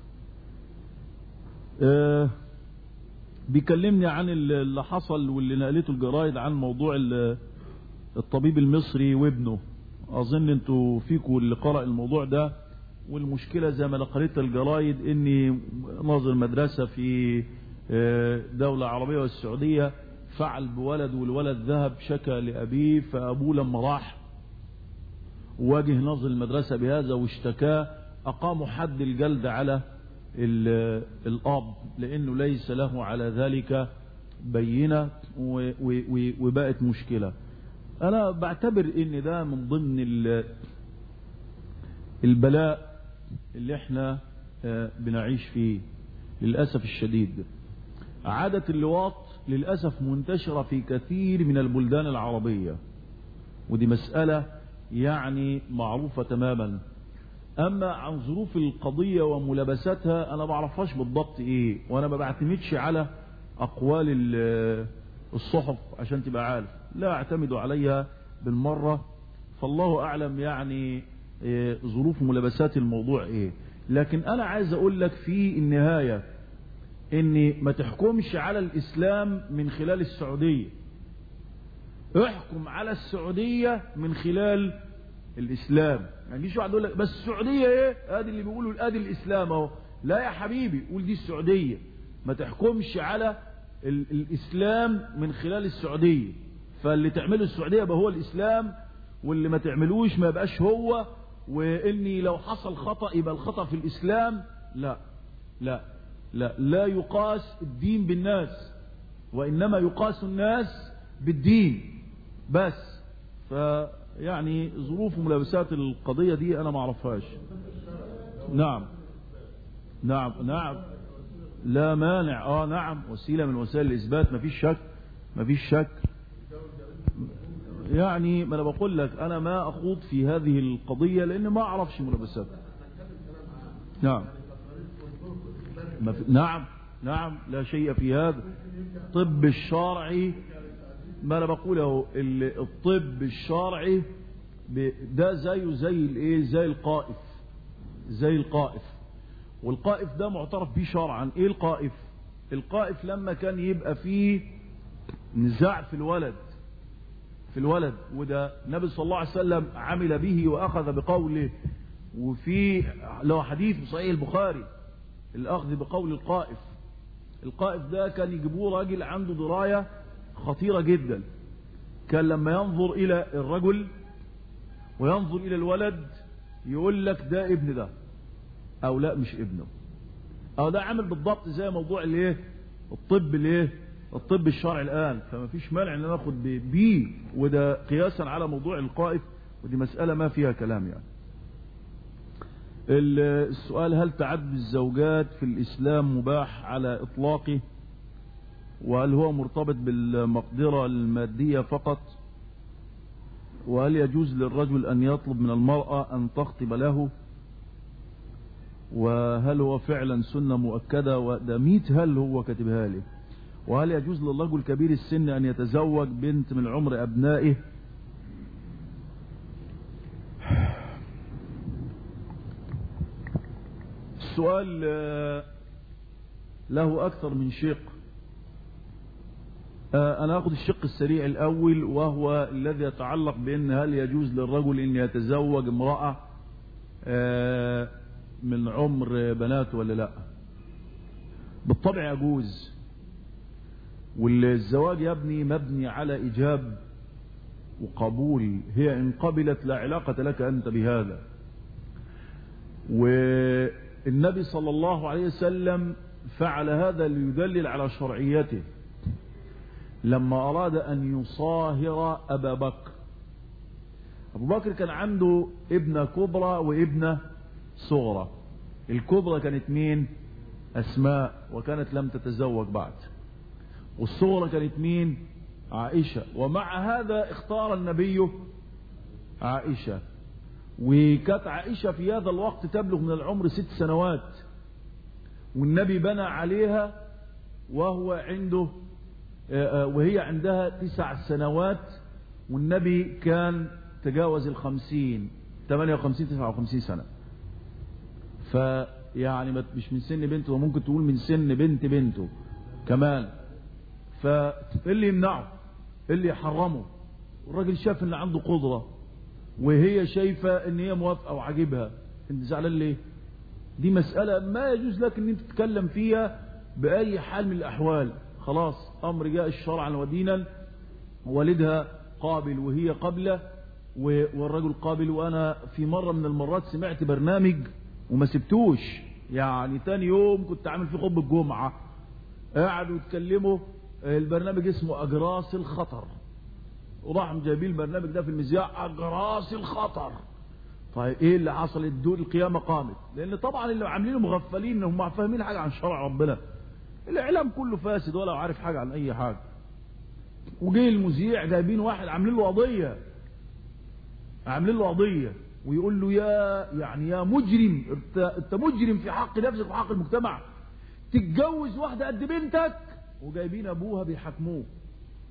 أه بيكلمني عن اللي حصل واللي نقلته الجرايد عن موضوع الطبيب المصري وابنه. اظن انتوا فيكوا اللي قرأ الموضوع ده. والمشكلة زي ما قريت الجرايد ان ناظر مدرسة في دولة عربية والسعودية فعل بولد، والولد ذهب شكى لأبيه، فأبوه لما راح واجه ناظر المدرسة بهذا واشتكاه، أقاموا حد الجلد على الأب لأنه ليس له على ذلك بينة، وبقت مشكلة. أنا بعتبر إن ده من ضمن البلاء اللي احنا بنعيش فيه للأسف الشديد. عادة اللواط للأسف منتشرة في كثير من البلدان العربية، ودي مسألة يعني معروفة تماما. أما عن ظروف القضية وملابستها أنا بعرفهاش بالضبط إيه، وأنا ما بعتمدش على أقوال الصحف عشان تبقى عارف. لا اعتمد عليها بالمرة، فالله أعلم يعني ظروف ملابسات الموضوع ايه. لكن انا عايز اقول لك في النهاية ان ما تحكمش على الاسلام من خلال السعودية، احكم على السعودية من خلال الاسلام. ما يجيش واحد يقول لك بس السعودية ايه، ادي اللي بيقولوا ادي الاسلام اهو. لا يا حبيبي، قول دي السعودية. ما تحكمش على الاسلام من خلال السعودية، فاللي تعمله السعودية يبقى هو الاسلام، واللي ما تعملوش ما يبقاش هو، واني لو حصل خطأ يبقى الخطأ في الاسلام. لا لا لا لا يقاس الدين بالناس، وانما يقاس الناس بالدين بس. فيعني ظروف ملابسات القضية دي انا ما اعرفهاش. نعم نعم نعم لا مانع، اه نعم وسيلة من وسائل الاثبات، ما فيش شك ما فيش شك. يعني ما انا بقول لك انا ما اخوض في هذه القضية لان ما اعرفش ملابسات. نعم ما في... نعم نعم لا شيء في هذا. الطب الشرعي، ما انا بقوله الطب الشرعي ده زيه زي الايه، زي القائف، زي القائف. والقائف ده معترف به شرعا. ايه القائف؟ القائف لما كان يبقى فيه نزاع في الولد في الولد وده النبي صلى الله عليه وسلم عمل به واخذ بقوله، وفي له حديث في صحيح البخاري الاخذ بقول القائف. القائف ده كان يجيبوه راجل عنده دراية خطيرة جدا، كان لما ينظر الى الرجل وينظر الى الولد يقول لك ده ابن ده او لا مش ابنه، او ده عامل بالضبط زي موضوع الايه الطب الايه الطب الشرعي الآن. فما فيش مانع ان ناخد بيه، وده قياسا على موضوع القائف، ودي مسألة ما فيها كلام. يعني السؤال: هل تعدد الزوجات في الإسلام مباح على إطلاقه؟ وهل هو مرتبط بالمقدرة المادية فقط؟ وهل يجوز للرجل أن يطلب من المرأة أن تخطب له؟ وهل هو فعلا سنة مؤكدة؟ وده ميت هل هو كاتبها لي. وهل يجوز للرجل كبير السن أن يتزوج بنت من عمر أبنائه؟ السؤال له أكثر من شق. أنا أخذ الشق السريع الأول، وهو الذي يتعلق بأن هل يجوز للرجل أن يتزوج امرأة من عمر بناته ولا لا. بالطبع يجوز، والزواج يا ابني مبني على إيجاب وقبول. هي إن قبلت لا علاقة لك أنت بهذا. والنبي صلى الله عليه وسلم فعل هذا ليدلل على شرعيته لما أراد أن يصاهر أبا بكر. أبو بكر كان عنده ابنة كبرى وابنة صغرى. الكبرى كانت مين؟ أسماء، وكانت لم تتزوج بعد. والصغرى كانت مين؟ عائشة. ومع هذا اختار النبي عائشة، وكانت عائشة في هذا الوقت تبلغ من العمر ست سنوات، والنبي بنى عليها وهو عنده وهي عندها تسع سنوات، والنبي كان تجاوز الخمسين، ثمانية وخمسين تسعة وخمسين سنة. فيعني مش من سن بنته، وممكن تقول من سن بنت بنته كمان. فاللي يمنعه اللي يحرمه، الراجل شاف ان عنده قدرة وهي شايفة ان هي موافقة وعجبها، انت زعلان ليه؟ دي مسألة ما يجوز لك ان انت تتكلم فيها بأي حال من الأحوال. خلاص امر جاء الشرعا ودينا، والدها قابل وهي قابلة والرجل قابل. وانا في مرة من المرات سمعت برنامج وما سبتوش، يعني تاني يوم كنت عامل فيه خطبة الجمعة، قاعدوا يتكلموا. البرنامج اسمه أجراس الخطر، وراح جايبين البرنامج ده في المذياع، أجراس الخطر. طيب ايه اللي حصل؟ الدول القيامة قامت، لان طبعا اللي عاملينه مغفلين انهم فاهمين حاجة عن شرع ربنا. الاعلام كله فاسد ولا عارف حاجة عن اي حاجة. وجي المذيع جايبين واحد عاملين له قضية عاملين له قضية ويقول له يا يعني يا مجرم، انت انت مجرم في حق نفسك وفي حق المجتمع، تتجوز واحدة قد بنتك، وجايبين ابوها بيحاكموه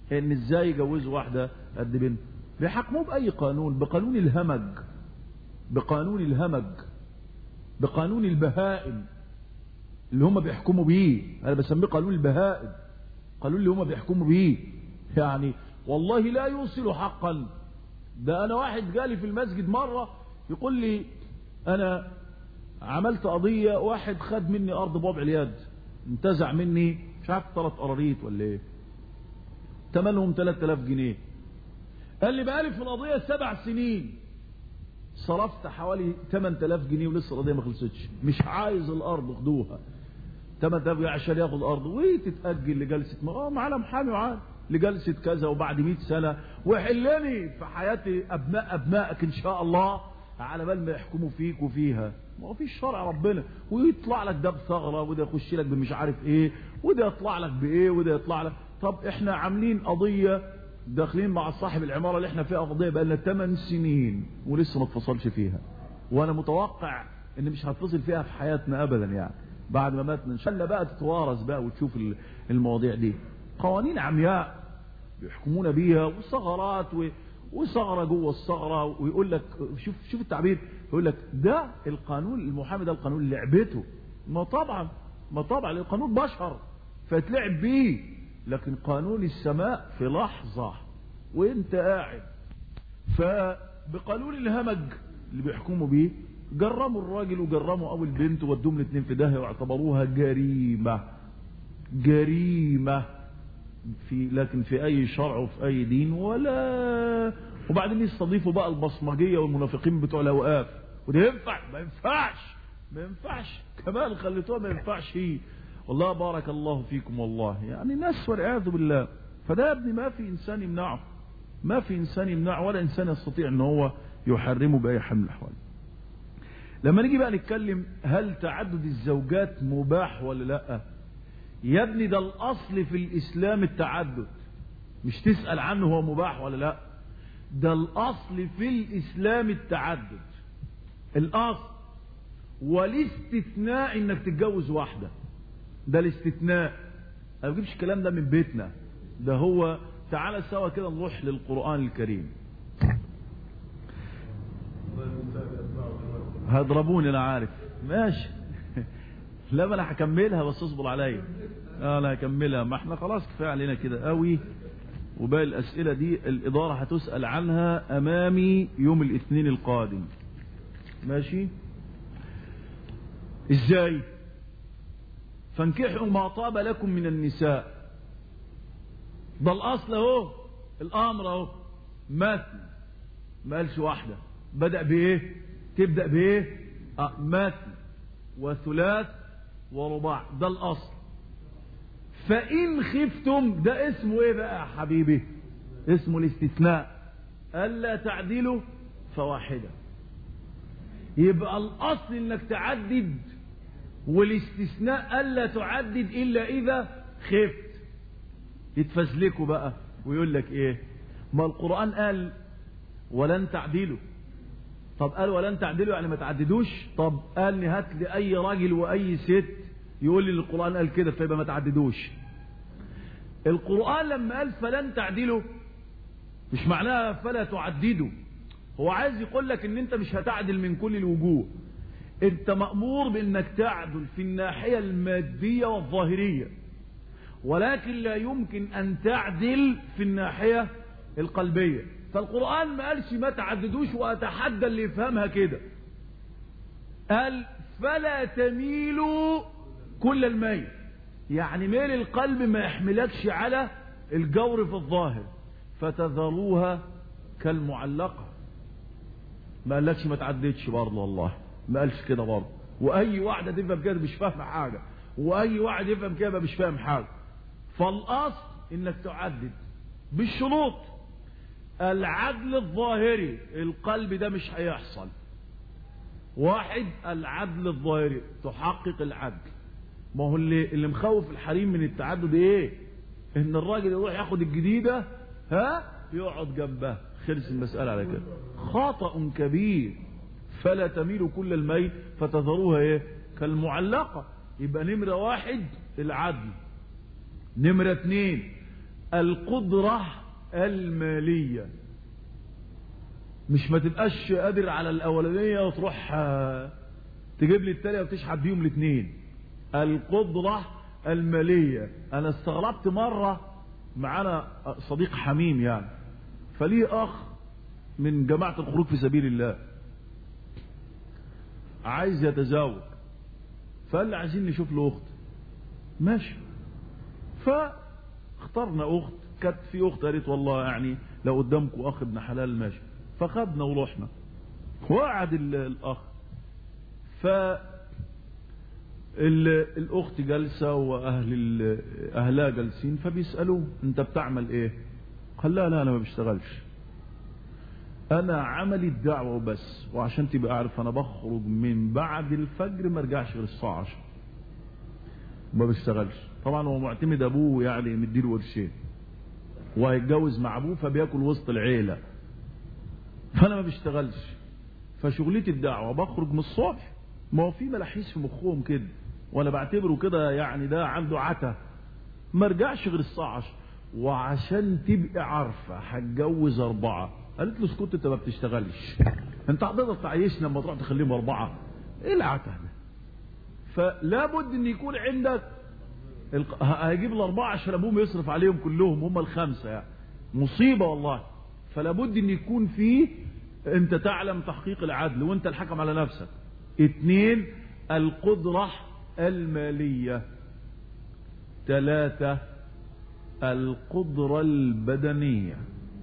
ان ازاي يجوزوا واحدة قد بنت. بيحكموه بأي قانون، بقانون الهمج، بقانون الهمج، بقانون البهائم اللي هم بيحكموا بيه. انا بسميه قانون البهائم، قانون اللي هم بيحكموا بيه. يعني والله لا يوصل حقا. ده انا واحد جالي في المسجد مرة يقول لي انا عملت قضية، واحد خد مني ارض بوضع اليد، انتزع مني مش عارف ثلاث قراريط ولا ايه، ثمنهم ثلاثة آلاف جنيه. قال لي بقالي في القضية سبع سنين صرفت حوالي ثمانية آلاف جنيه ولسه القضية ما خلصتش، مش عايز الارض خدوها. ثمانية آلاف جنيه عشان ياخد الارض وتتأجل لجلسة اه معانا محامي وعاد لجلسة كذا وبعد مئة سنة وحلني في حياتي ابناء ابنائك ان شاء الله على بال ما يحكموا فيك وفيها. ما هو فيش شرع ربنا، ويطلع لك ده بثغرة وده يخش لك بمش عارف ايه وده يطلع لك بايه وده يطلع لك. طب احنا عاملين قضية داخلين مع صاحب العمارة اللي احنا فيها قضية بقى لنا ثمان سنين ولسه ما اتفصلش فيها، وانا متوقع ان مش هتفصل فيها في حياتنا ابدا يعني بعد ما ماتنا ان شاء الله بقى تتوارث بقى وتشوف المواضيع دي. قوانين عمياء بيحكمونا بيها وثغرات و... وثغره جوه الثغره، ويقول لك شوف شوف التعبير، يقول لك ده القانون المحامي ده القانون لعبته. ما طبعا ما طبعا القانون بشر فيتلعب بيه، لكن قانون السماء في لحظه وانت قاعد. فبقانون الهمج اللي بيحكموا بيه جرموا الراجل وجرموا ابو البنت وودوهم الاثنين في داهيه واعتبروها جريمه جريمه في لكن في اي شرع وفي اي دين ولا. وبعدين يستضيفوا بقى البصمجيه والمنافقين بتوع الاوقاف، وده ينفع ما ينفعش ما ينفعش كمان خليتوها ما ينفعش هي. والله بارك الله فيكم والله يعني ناس والعياذ بالله. فده يا ابني ما في انسان يمنعه، ما في انسان يمنعه ولا انسان يستطيع ان هو يحرمه باي حال من الاحوال. لما نيجي بقى نتكلم هل تعدد الزوجات مباح ولا لا؟ يا ابني ده الاصل في الاسلام التعدد، مش تسأل عنه هو مباح ولا لا. ده الاصل في الاسلام التعدد، الاصل. والاستثناء انك تتجوز واحدة، ده الاستثناء. انا ما بجيبش الكلام ده من بيتنا، ده هو تعالى سوا كده نروح للقرآن الكريم. هضربوني انا عارف ماشي لا ما انا هكملها بس اصبر عليا. انا هكملها، ما احنا خلاص كفايه علينا كده قوي. وباقي الاسئله دي الاداره هتسال عنها امامي يوم الاثنين القادم ماشي. ازاي؟ فانكحوا ما طاب لكم من النساء، ده الاصل اهو، الامر اهو مثنى، ما قالش واحده. بدأ بايه؟ تبدأ بايه؟ اه مثنى وثلاث ورباع، ده الاصل. فإن خفتم ده اسمه ايه بقى يا حبيبي؟ اسمه الاستثناء، ألا تعدلوا فواحدة. يبقى الأصل انك تعدد، والاستثناء ألا تعدد إلا إذا خفت. يتفزلكوا بقى ويقول لك ايه؟ ما القرآن قال ولن تعدلوا. طب قال ولن تعدلوا يعني ما تعددوش. طب قال لي هات لي اي راجل واي ست يقول لي القرآن قال كده فيبقى ما تعددوش. القرآن لما قال فلن تعدلوا مش معناها فلا تعددوا، هو عايز يقول لك ان انت مش هتعدل من كل الوجوه. انت مأمور بانك تعدل في الناحية المادية والظاهرية، ولكن لا يمكن ان تعدل في الناحية القلبية. فالقرآن ما قالش ما تعددوش، واتحدى اللي يفهمها كده. قال فلا تميلوا كل الميل، يعني ميل القلب ما يحملكش على الجور في الظاهر، فتذروها كالمعلقة. ما قالكش ما تعددش برضه، والله ما قالش كده برضه. واي واحدة تفهم كده مش فاهم حاجة، واي واحد يفهم كده مش فاهم حاجة. فالاصل انك تعدد بالشروط. العدل الظاهري، القلب ده مش هيحصل. واحد العدل الظاهري، تحقق العدل. ما هو اللي, اللي مخوف الحريم من التعدد ايه؟ ان الراجل يروح ياخد الجديدة ها يقعد جنبها، خلص المسألة على كده. خطأ كبير. فلا تميلوا كل الميل فتذروها ايه؟ كالمعلقة. يبقى نمرة واحد العدل. نمرة اتنين القدرة المالية، مش ما تبقاش قادر على الأولانية وتروح تجيب لي التانية وتشحت بيهم الاثنين. القدرة المالية. أنا استغربت مرة معانا صديق حميم يعني، فليه أخ من جماعة الخروج في سبيل الله عايز يتزوج، فقال لي عايزين نشوف له أخت. ماشي، فاخترنا أخت. كانت في أخت قالت والله يعني لو قدامكم أخ ابن حلال ماشي، فخدنا ورحنا وقعد الأخ. ف الأخت جالسة وأهل أهلها جالسين، فبيسألوه أنت بتعمل إيه؟ قال لا لا أنا ما بشتغلش، أنا عملي الدعوة بس، وعشان تبقى عارف أنا بخرج من بعد الفجر ما ارجعش غير الساعة عشرة، ما بشتغلش. طبعا هو معتمد أبوه يعني مديله قرشين وهيتجوز مع أبوه فبياكل وسط العيلة، فأنا ما بشتغلش، فشغلتي الدعوة، بخرج من الصبح. ما هو في ملاحيس في مخهم كده، وانا بعتبره كده يعني ده عنده عتا، ما ارجعش غير الساعة عشرة. وعشان تبقى عارفة هتجوز أربعة. قالت له اسكت أنت ما بتشتغلش، أنت هتقدر تعيشنا لما تروح تخليهم أربعة؟ إيه العتا ده؟ فلا بد إن يكون عندك الق... هيجيب الأربعة عشان أبوهم يصرف عليهم كلهم، هم الخمسة يعني مصيبة والله. فلا بد إن يكون فيه أنت تعلم تحقيق العدل وأنت الحكم على نفسك. اثنين القدرة المالية. ثلاثة القدرة البدنية.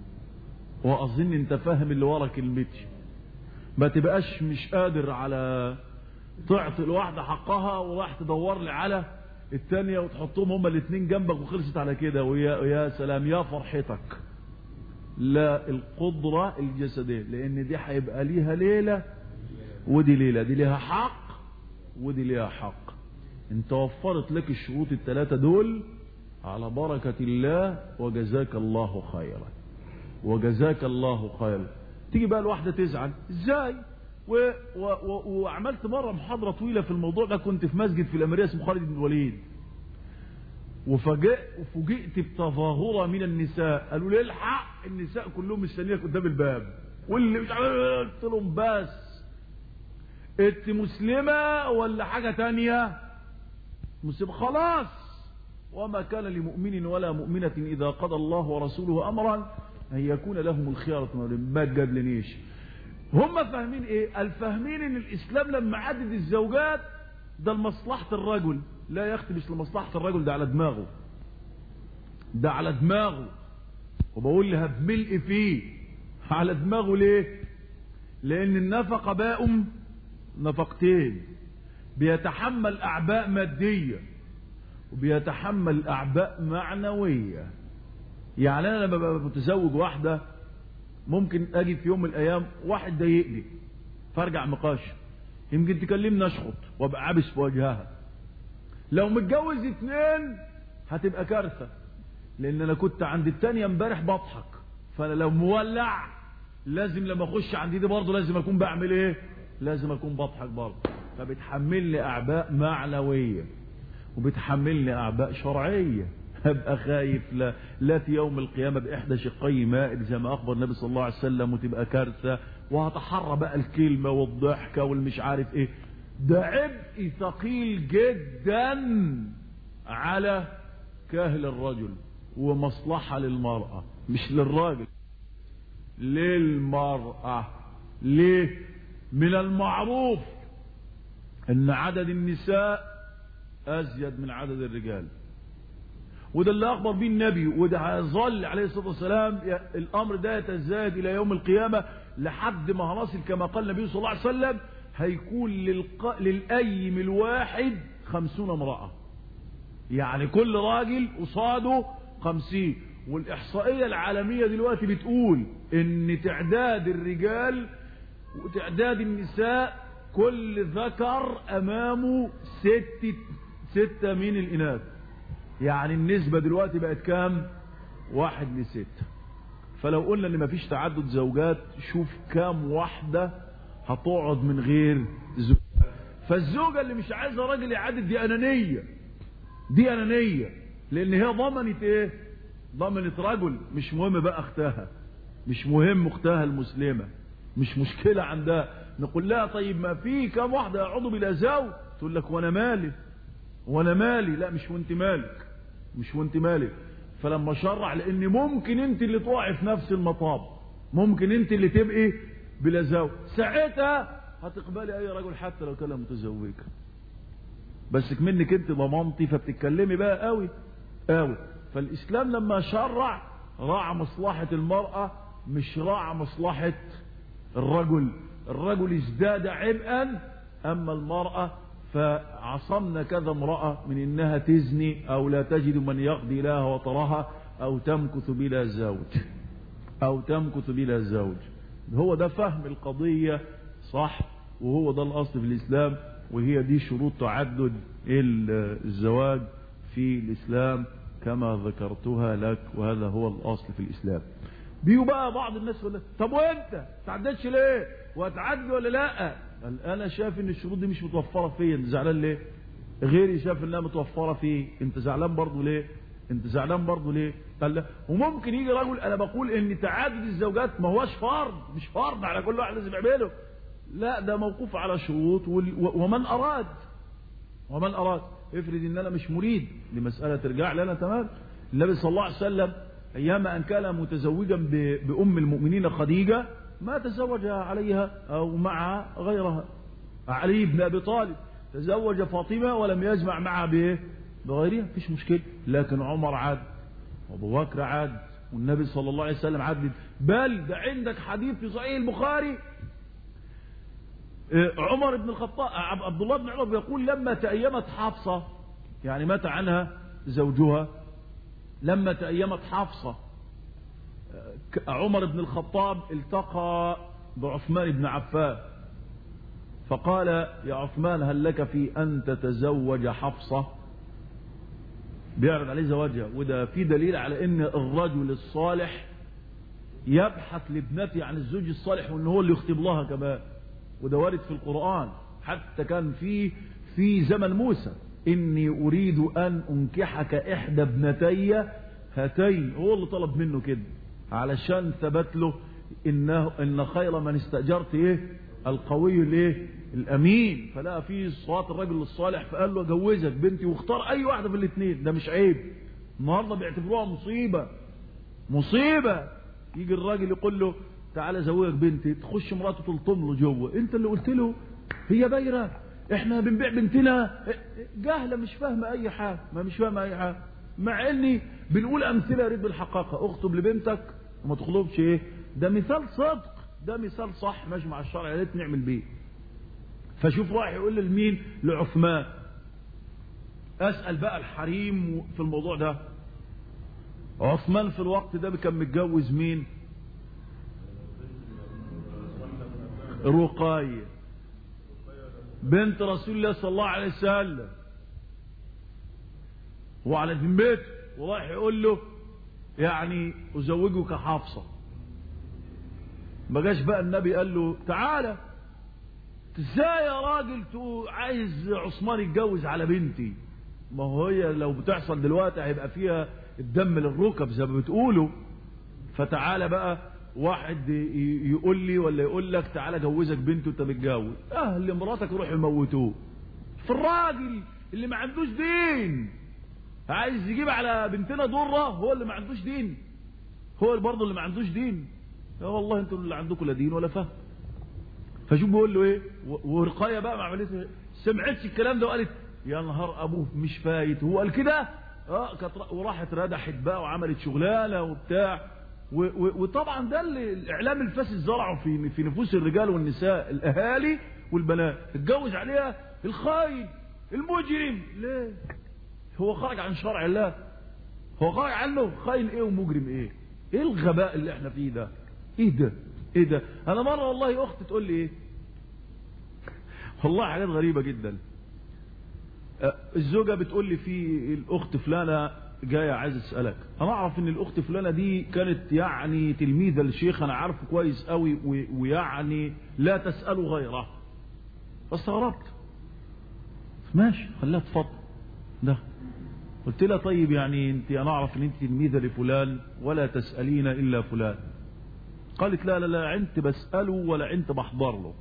وأظن أنت فاهم اللي ورا كلمتي، ما تبقاش مش قادر على تعطي الواحدة حقها وراح تدور لي على الثانية وتحطهم هما الاثنين جنبك وخلصت على كده ويا يا سلام يا فرحتك. لا، القدرة الجسدية، لأن دي هيبقى ليها ليلة ودي ليلة، دي ليها حق ودي ليها حق. انت وفرت لك الشروط الثلاثة دول على بركة الله وجزاك الله خيرا، وجزاك الله خيرا. تيجي بقى الواحدة تزعل ازاي؟ و... و... و... وعملت مرة محاضرة طويلة في الموضوع ده، كنت في مسجد في الأميرية اسمه خالد بن الوليد، وفجأ وفوجئت بتظاهرة من النساء، قالوا لي الحق النساء كلهم مستنيك قدام الباب واللي مش عارف. قلت لهم بس انت مسلمة ولا حاجة تانية؟ مسلمة خلاص. وما كان لمؤمن ولا مؤمنة إذا قضى الله ورسوله أمرا أن يكون لهم الخيارة من أمرهم. ما تجادلنيش. هم فاهمين ايه؟ الفاهمين ان الاسلام لما عدد الزوجات ده لمصلحة الرجل. لا يا اختي مش لمصلحة الرجل، ده على دماغه، ده على دماغه. وبقول لها بملء فيه على دماغه. ليه؟ لان النفقة باء نفقتين، بيتحمل اعباء مادية وبيتحمل اعباء معنوية. يعني انا لما ببقى متزوج واحدة ممكن اجي في يوم من الايام واحد ضايقني فارجع مقاش، يمكن تكلمني اشخط وابقى عابس في وجهها. لو متجوز اتنين هتبقى كارثة، لان انا كنت عند التانية امبارح بضحك، فانا لو مولع لازم لما اخش عند دي برضه لازم اكون بعمل ايه؟ لازم اكون بضحك برضه. فبتحملني اعباء معنوية وبتحملني اعباء شرعية. هبقى خايف لا, لا في يوم القيامة بإحدى شقي مائل زي ما أخبر النبي صلى الله عليه وسلم، وتبقى كارثة. وهتحرى بقى الكلمة والضحكة والمش عارف إيه. ده عبء ثقيل جدا على كاهل الرجل، ومصلحة للمرأة مش للراجل، للمرأة. ليه؟ من المعروف أن عدد النساء أزيد من عدد الرجال، وده اللي أخبر به النبي، وده هيظل عليه الصلاة والسلام الأمر ده يتزايد إلى يوم القيامة لحد ما هنصل كما قال النبي صلى الله عليه وسلم هيكون للق... للأيم الواحد خمسون امرأة، يعني كل راجل قصاده خمسين. والإحصائية العالمية دلوقتي بتقول إن تعداد الرجال وتعداد النساء كل ذكر أمامه ستة ستة من الإناث. يعني النسبة دلوقتي بقت كام؟ واحد لستة. فلو قلنا ان مفيش تعدد زوجات، شوف كام واحدة هتقعد من غير زوج. فالزوجة اللي مش عايزة راجل يعدد دي أنانية، دي أنانية، لأن هي ضمنت ايه؟ ضمنت رجل، مش مهم بقى اختها، مش مهم اختها المسلمة، مش مشكلة عندها. نقول لها طيب ما في كم واحدة يقعدوا بلا زوج؟ تقول لك وانا مالي وانا مالي. لا مش وانت مالك، مش وانت مالك. فلما شرع لان ممكن انت اللي تقعي في نفس المطاب، ممكن انت اللي تبقي بلا زوج، ساعتها هتقبلي اي رجل حتى لو كان متزوجة. بس منك انت ضمانتي، فبتتكلمي بقى قوي قوي. فالاسلام لما شرع راعى مصلحة المرأة، مش راعى مصلحة الرجل. الرجل ازداد عبئا، اما المرأة فعصمنا كذا امرأة من انها تزني او لا تجد من يقضي لها وطرها او تمكث بلا زوج او تمكث بلا زوج. هو ده فهم القضية صح، وهو ده الاصل في الاسلام، وهي دي شروط تعدد الزواج في الاسلام كما ذكرتها لك، وهذا هو الاصل في الاسلام. بيجوا بقى بعض الناس يقول لك طب وانت تعددش ليه؟ وهتعدي ولا لا؟ انا شايف ان الشروط دي مش متوفره فيا، انت زعلان ليه؟ غيري شاف انها متوفره فيه، انت زعلان برضه ليه؟ انت زعلان برضه ليه؟ قال لا. وممكن يجي رجل، انا بقول ان تعدد الزوجات ما هوش فرض، مش فرض على كل واحد لازم يعمله، لا ده موقوف على شروط ومن اراد ومن اراد. افرض ان انا مش مريد لمساله ترجع لي انا، تمام. النبي صلى الله عليه وسلم ايام ان كان متزوجا بام المؤمنين خديجه ما تزوج عليها او مع غيرها. علي بن ابي طالب تزوج فاطمه ولم يجمع معها بايه؟ بغيرها، مفيش مشكله. لكن عمر عاد، وابو بكر عاد، والنبي صلى الله عليه وسلم عدد. بل ده عندك حديث في صحيح البخاري، عمر بن الخطاب عبد الله بن عمر بيقول لما تأيمت حفصة، يعني مات عنها زوجها، لما تأيمت حفصة عمر بن الخطاب التقى بعثمان بن عفان فقال يا عثمان هل لك في أن تتزوج حفصة؟ بيعرض عليه زواجها. وده في دليل على ان الرجل الصالح يبحث لابنته عن الزوج الصالح، وان هو اللي يخطب لها كمان. وده وارد في القرآن، حتى كان في في زمن موسى إني أريد أن أنكحك إحدى ابنتي هاتين، هو اللي طلب منه كده علشان ثبت له إنه إن خير من استأجرت إيه؟ القوي الإيه؟ الأمين. فلا في صوت الرجل الصالح، فقال له أجوزك بنتي واختار أي واحدة في الاثنين، ده مش عيب. النهارده بيعتبروها مصيبة مصيبة. يجي الراجل يقول له تعالى زوجك بنتي، تخش مراته تلطم له جوه، انت اللي قلت له هي بايره، احنا بنبيع بنتنا. جاهله مش فاهمه اي حاجه، ما مش فاهمه اي حاجه. مع اني بنقول امثله ريد بالحقيقه، اخطب لبنتك وما تخطبش ايه؟ ده مثال صدق، ده مثال صح مجمع الشرع، يا ريت نعمل بيه. فشوف رايح يقول لمين؟ لعثمان. اسال بقى الحريم في الموضوع ده. عثمان في الوقت ده كان متجوز مين؟ رقية بنت رسول الله صلى الله عليه وسلم، وعلى ذمته، وراح يقول له يعني أزوجك حفصة. ما جاش بقى النبي قال له تعالى ازاي يا راجل عايز عثمان يتجوز على بنتي؟ ما هو هي لو بتحصل دلوقتي هيبقى فيها الدم للركب زي ما بتقولوا. فتعالى بقى واحد يقول لي ولا يقول لك تعالى جوزك بنته وانت متجوز، اهل مراتك يروحوا يموتوه. فالراجل اللي ما عندوش دين عايز يجيب على بنتنا ضره، هو اللي ما عندوش دين، هو برضه اللي ما عندوش دين. يا والله انتوا اللي عندكم لا دين ولا فهم. فشوف بيقول له ايه، ورقايه بقى ما عملتش، سمعتش الكلام ده وقالت يا نهار ابوه مش فايت، هو قال كده اه كانت، وراحت ردحت بقى وعملت شغلانه وبتاع. وطبعا ده اللي الاعلام الفاسد زرعه في في نفوس الرجال والنساء، الاهالي والبنات، اتجوز عليها الخاين المجرم. ليه؟ هو خرج عن شرع الله، هو خرج عنه. خاين ايه ومجرم ايه؟ ايه الغباء اللي احنا فيه ده؟ ايه ده؟ ايه ده؟ انا مره والله اختي تقول لي ايه، والله حاجات غريبه جدا. الزوجه بتقول لي في الاخت فلانه جايه عايز اسالك. انا اعرف ان الاخت فلانه دي كانت يعني تلميذه للشيخ، انا عارفه كويس قوي، ويعني لا تساله غيره. فاستغربت، ماشي خليها تفضل. ده قلت لها طيب يعني انت انا اعرف ان انت تلميذه لفلان ولا تسالين الا فلان. قالت لا لا لا عنت بساله ولا عنت بحضر له.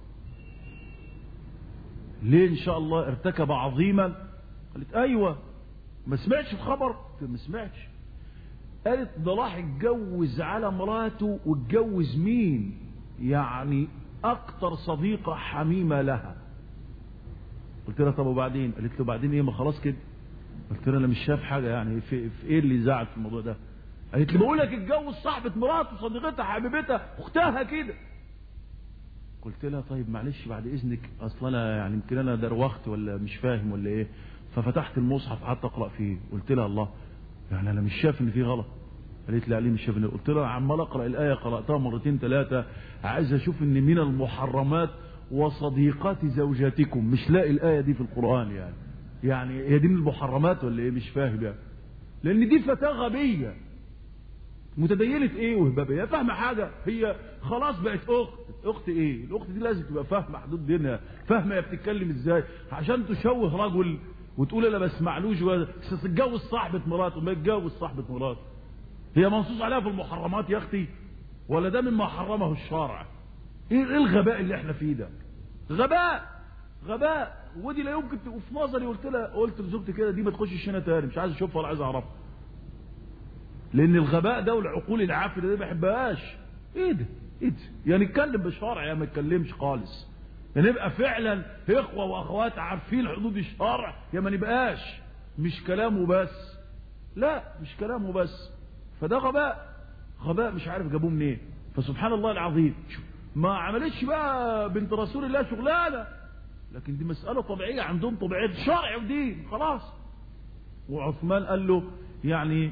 ليه ان شاء الله ارتكب عظيما؟ قالت ايوه. ما سمعتش الخبر؟ قلت ما سمعتش. قالت ده راح اتجوز على مراته، واتجوز مين؟ يعني اكتر صديقه حميمه لها. قلت لها طب وبعدين؟ قالت له بعدين ايه؟ ما خلاص كده. قلت لها انا مش شايف حاجه يعني في, في ايه اللي زعل في الموضوع ده؟ قالت لي بقول لك اتجوز صاحبه مراته صديقتها حبيبتها اختها كده. قلت لها طيب معلش بعد اذنك، اصل انا يعني يمكن انا دروخت ولا مش فاهم ولا ايه. ففتحت المصحف قعدت اقرا فيه. قلت لها الله يعني انا مش شايف ان في غلط. قالت لي عليه مش شايف. قلت لها عمال اقرا الايه قراتها مرتين ثلاثه، عايز اشوف ان من المحرمات وصديقات زوجاتكم، مش لاقي الايه دي في القران. يعني يعني هي دي من المحرمات ولا ايه؟ مش فاهم يعني. لان دي فتاه غبيه متدينه ايه وهبابيه فاهمه حاجه. هي خلاص بقت اخت. اخت ايه؟ الاخت دي لازم تبقى فاهمه حدود دينها، فاهمه هي بتتكلم ازاي، عشان تشوه رجل وتقول انا بسمعلوش تتجوز صاحبه مراته. ما يتجوز صاحبه مراته، هي منصوص عليها في المحرمات يا اختي، ولا ده مما حرمه الشرع؟ ايه الغباء اللي احنا فيه ده؟ غباء غباء. ودي لا يمكن. وفي نظري قلت لها، قلت لزوجتي كده دي ما تخشش هنا تاني، مش عايز اشوفها ولا عايز اعرفها. لان الغباء ده والعقول العافيه دي ما بحبهاش. ايه ده؟ ايه ده؟ يا نتكلم بشرع يا ما نتكلمش خالص. يا نبقى فعلا اخوه واخوات عارفين حدود الشرع، يا ما نبقاش مش كلامه بس. لا مش كلامه بس. فده غباء غباء مش عارف جابوه منين. فسبحان الله العظيم ما عملتش بقى بنت رسول الله شغلانه، لكن دي مساله طبيعيه عندهم، طبيعيه شرع ودين خلاص. وعثمان قال له يعني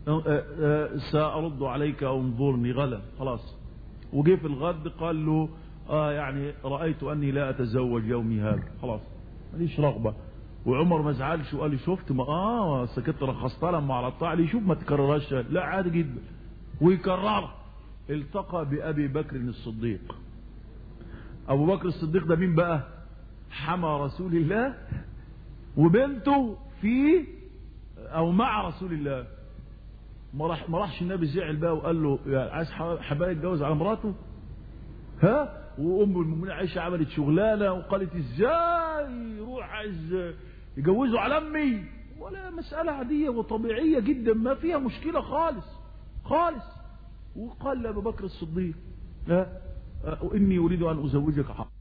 سأرد عليك أو انظرني غدا خلاص. وجه في الغد قال له آه يعني رأيت أني لا أتزوج يومي هذا خلاص ماليش رغبة. وعمر ما زعلش وقال لي شفت ما اه سكت رخصتها لما عرضتها عليه، شوف ما تكررهاش. لا عادي جدا ويكررها. التقى بأبي بكر الصديق. أبو بكر الصديق ده مين بقى؟ حمى رسول الله وبنته في أو مع رسول الله. ما راح ما راحش النبي زعل بقى وقال له يعني عايز حبايب يتجوز على مراته؟ ها؟ وام المؤمنين عائشه عملت شغلانه وقالت ازاي يروح عايز يجوزه على امي؟ ولا مساله عاديه وطبيعيه جدا ما فيها مشكله خالص خالص. وقال لابو بكر الصديق ها واني اريد ان ازوجك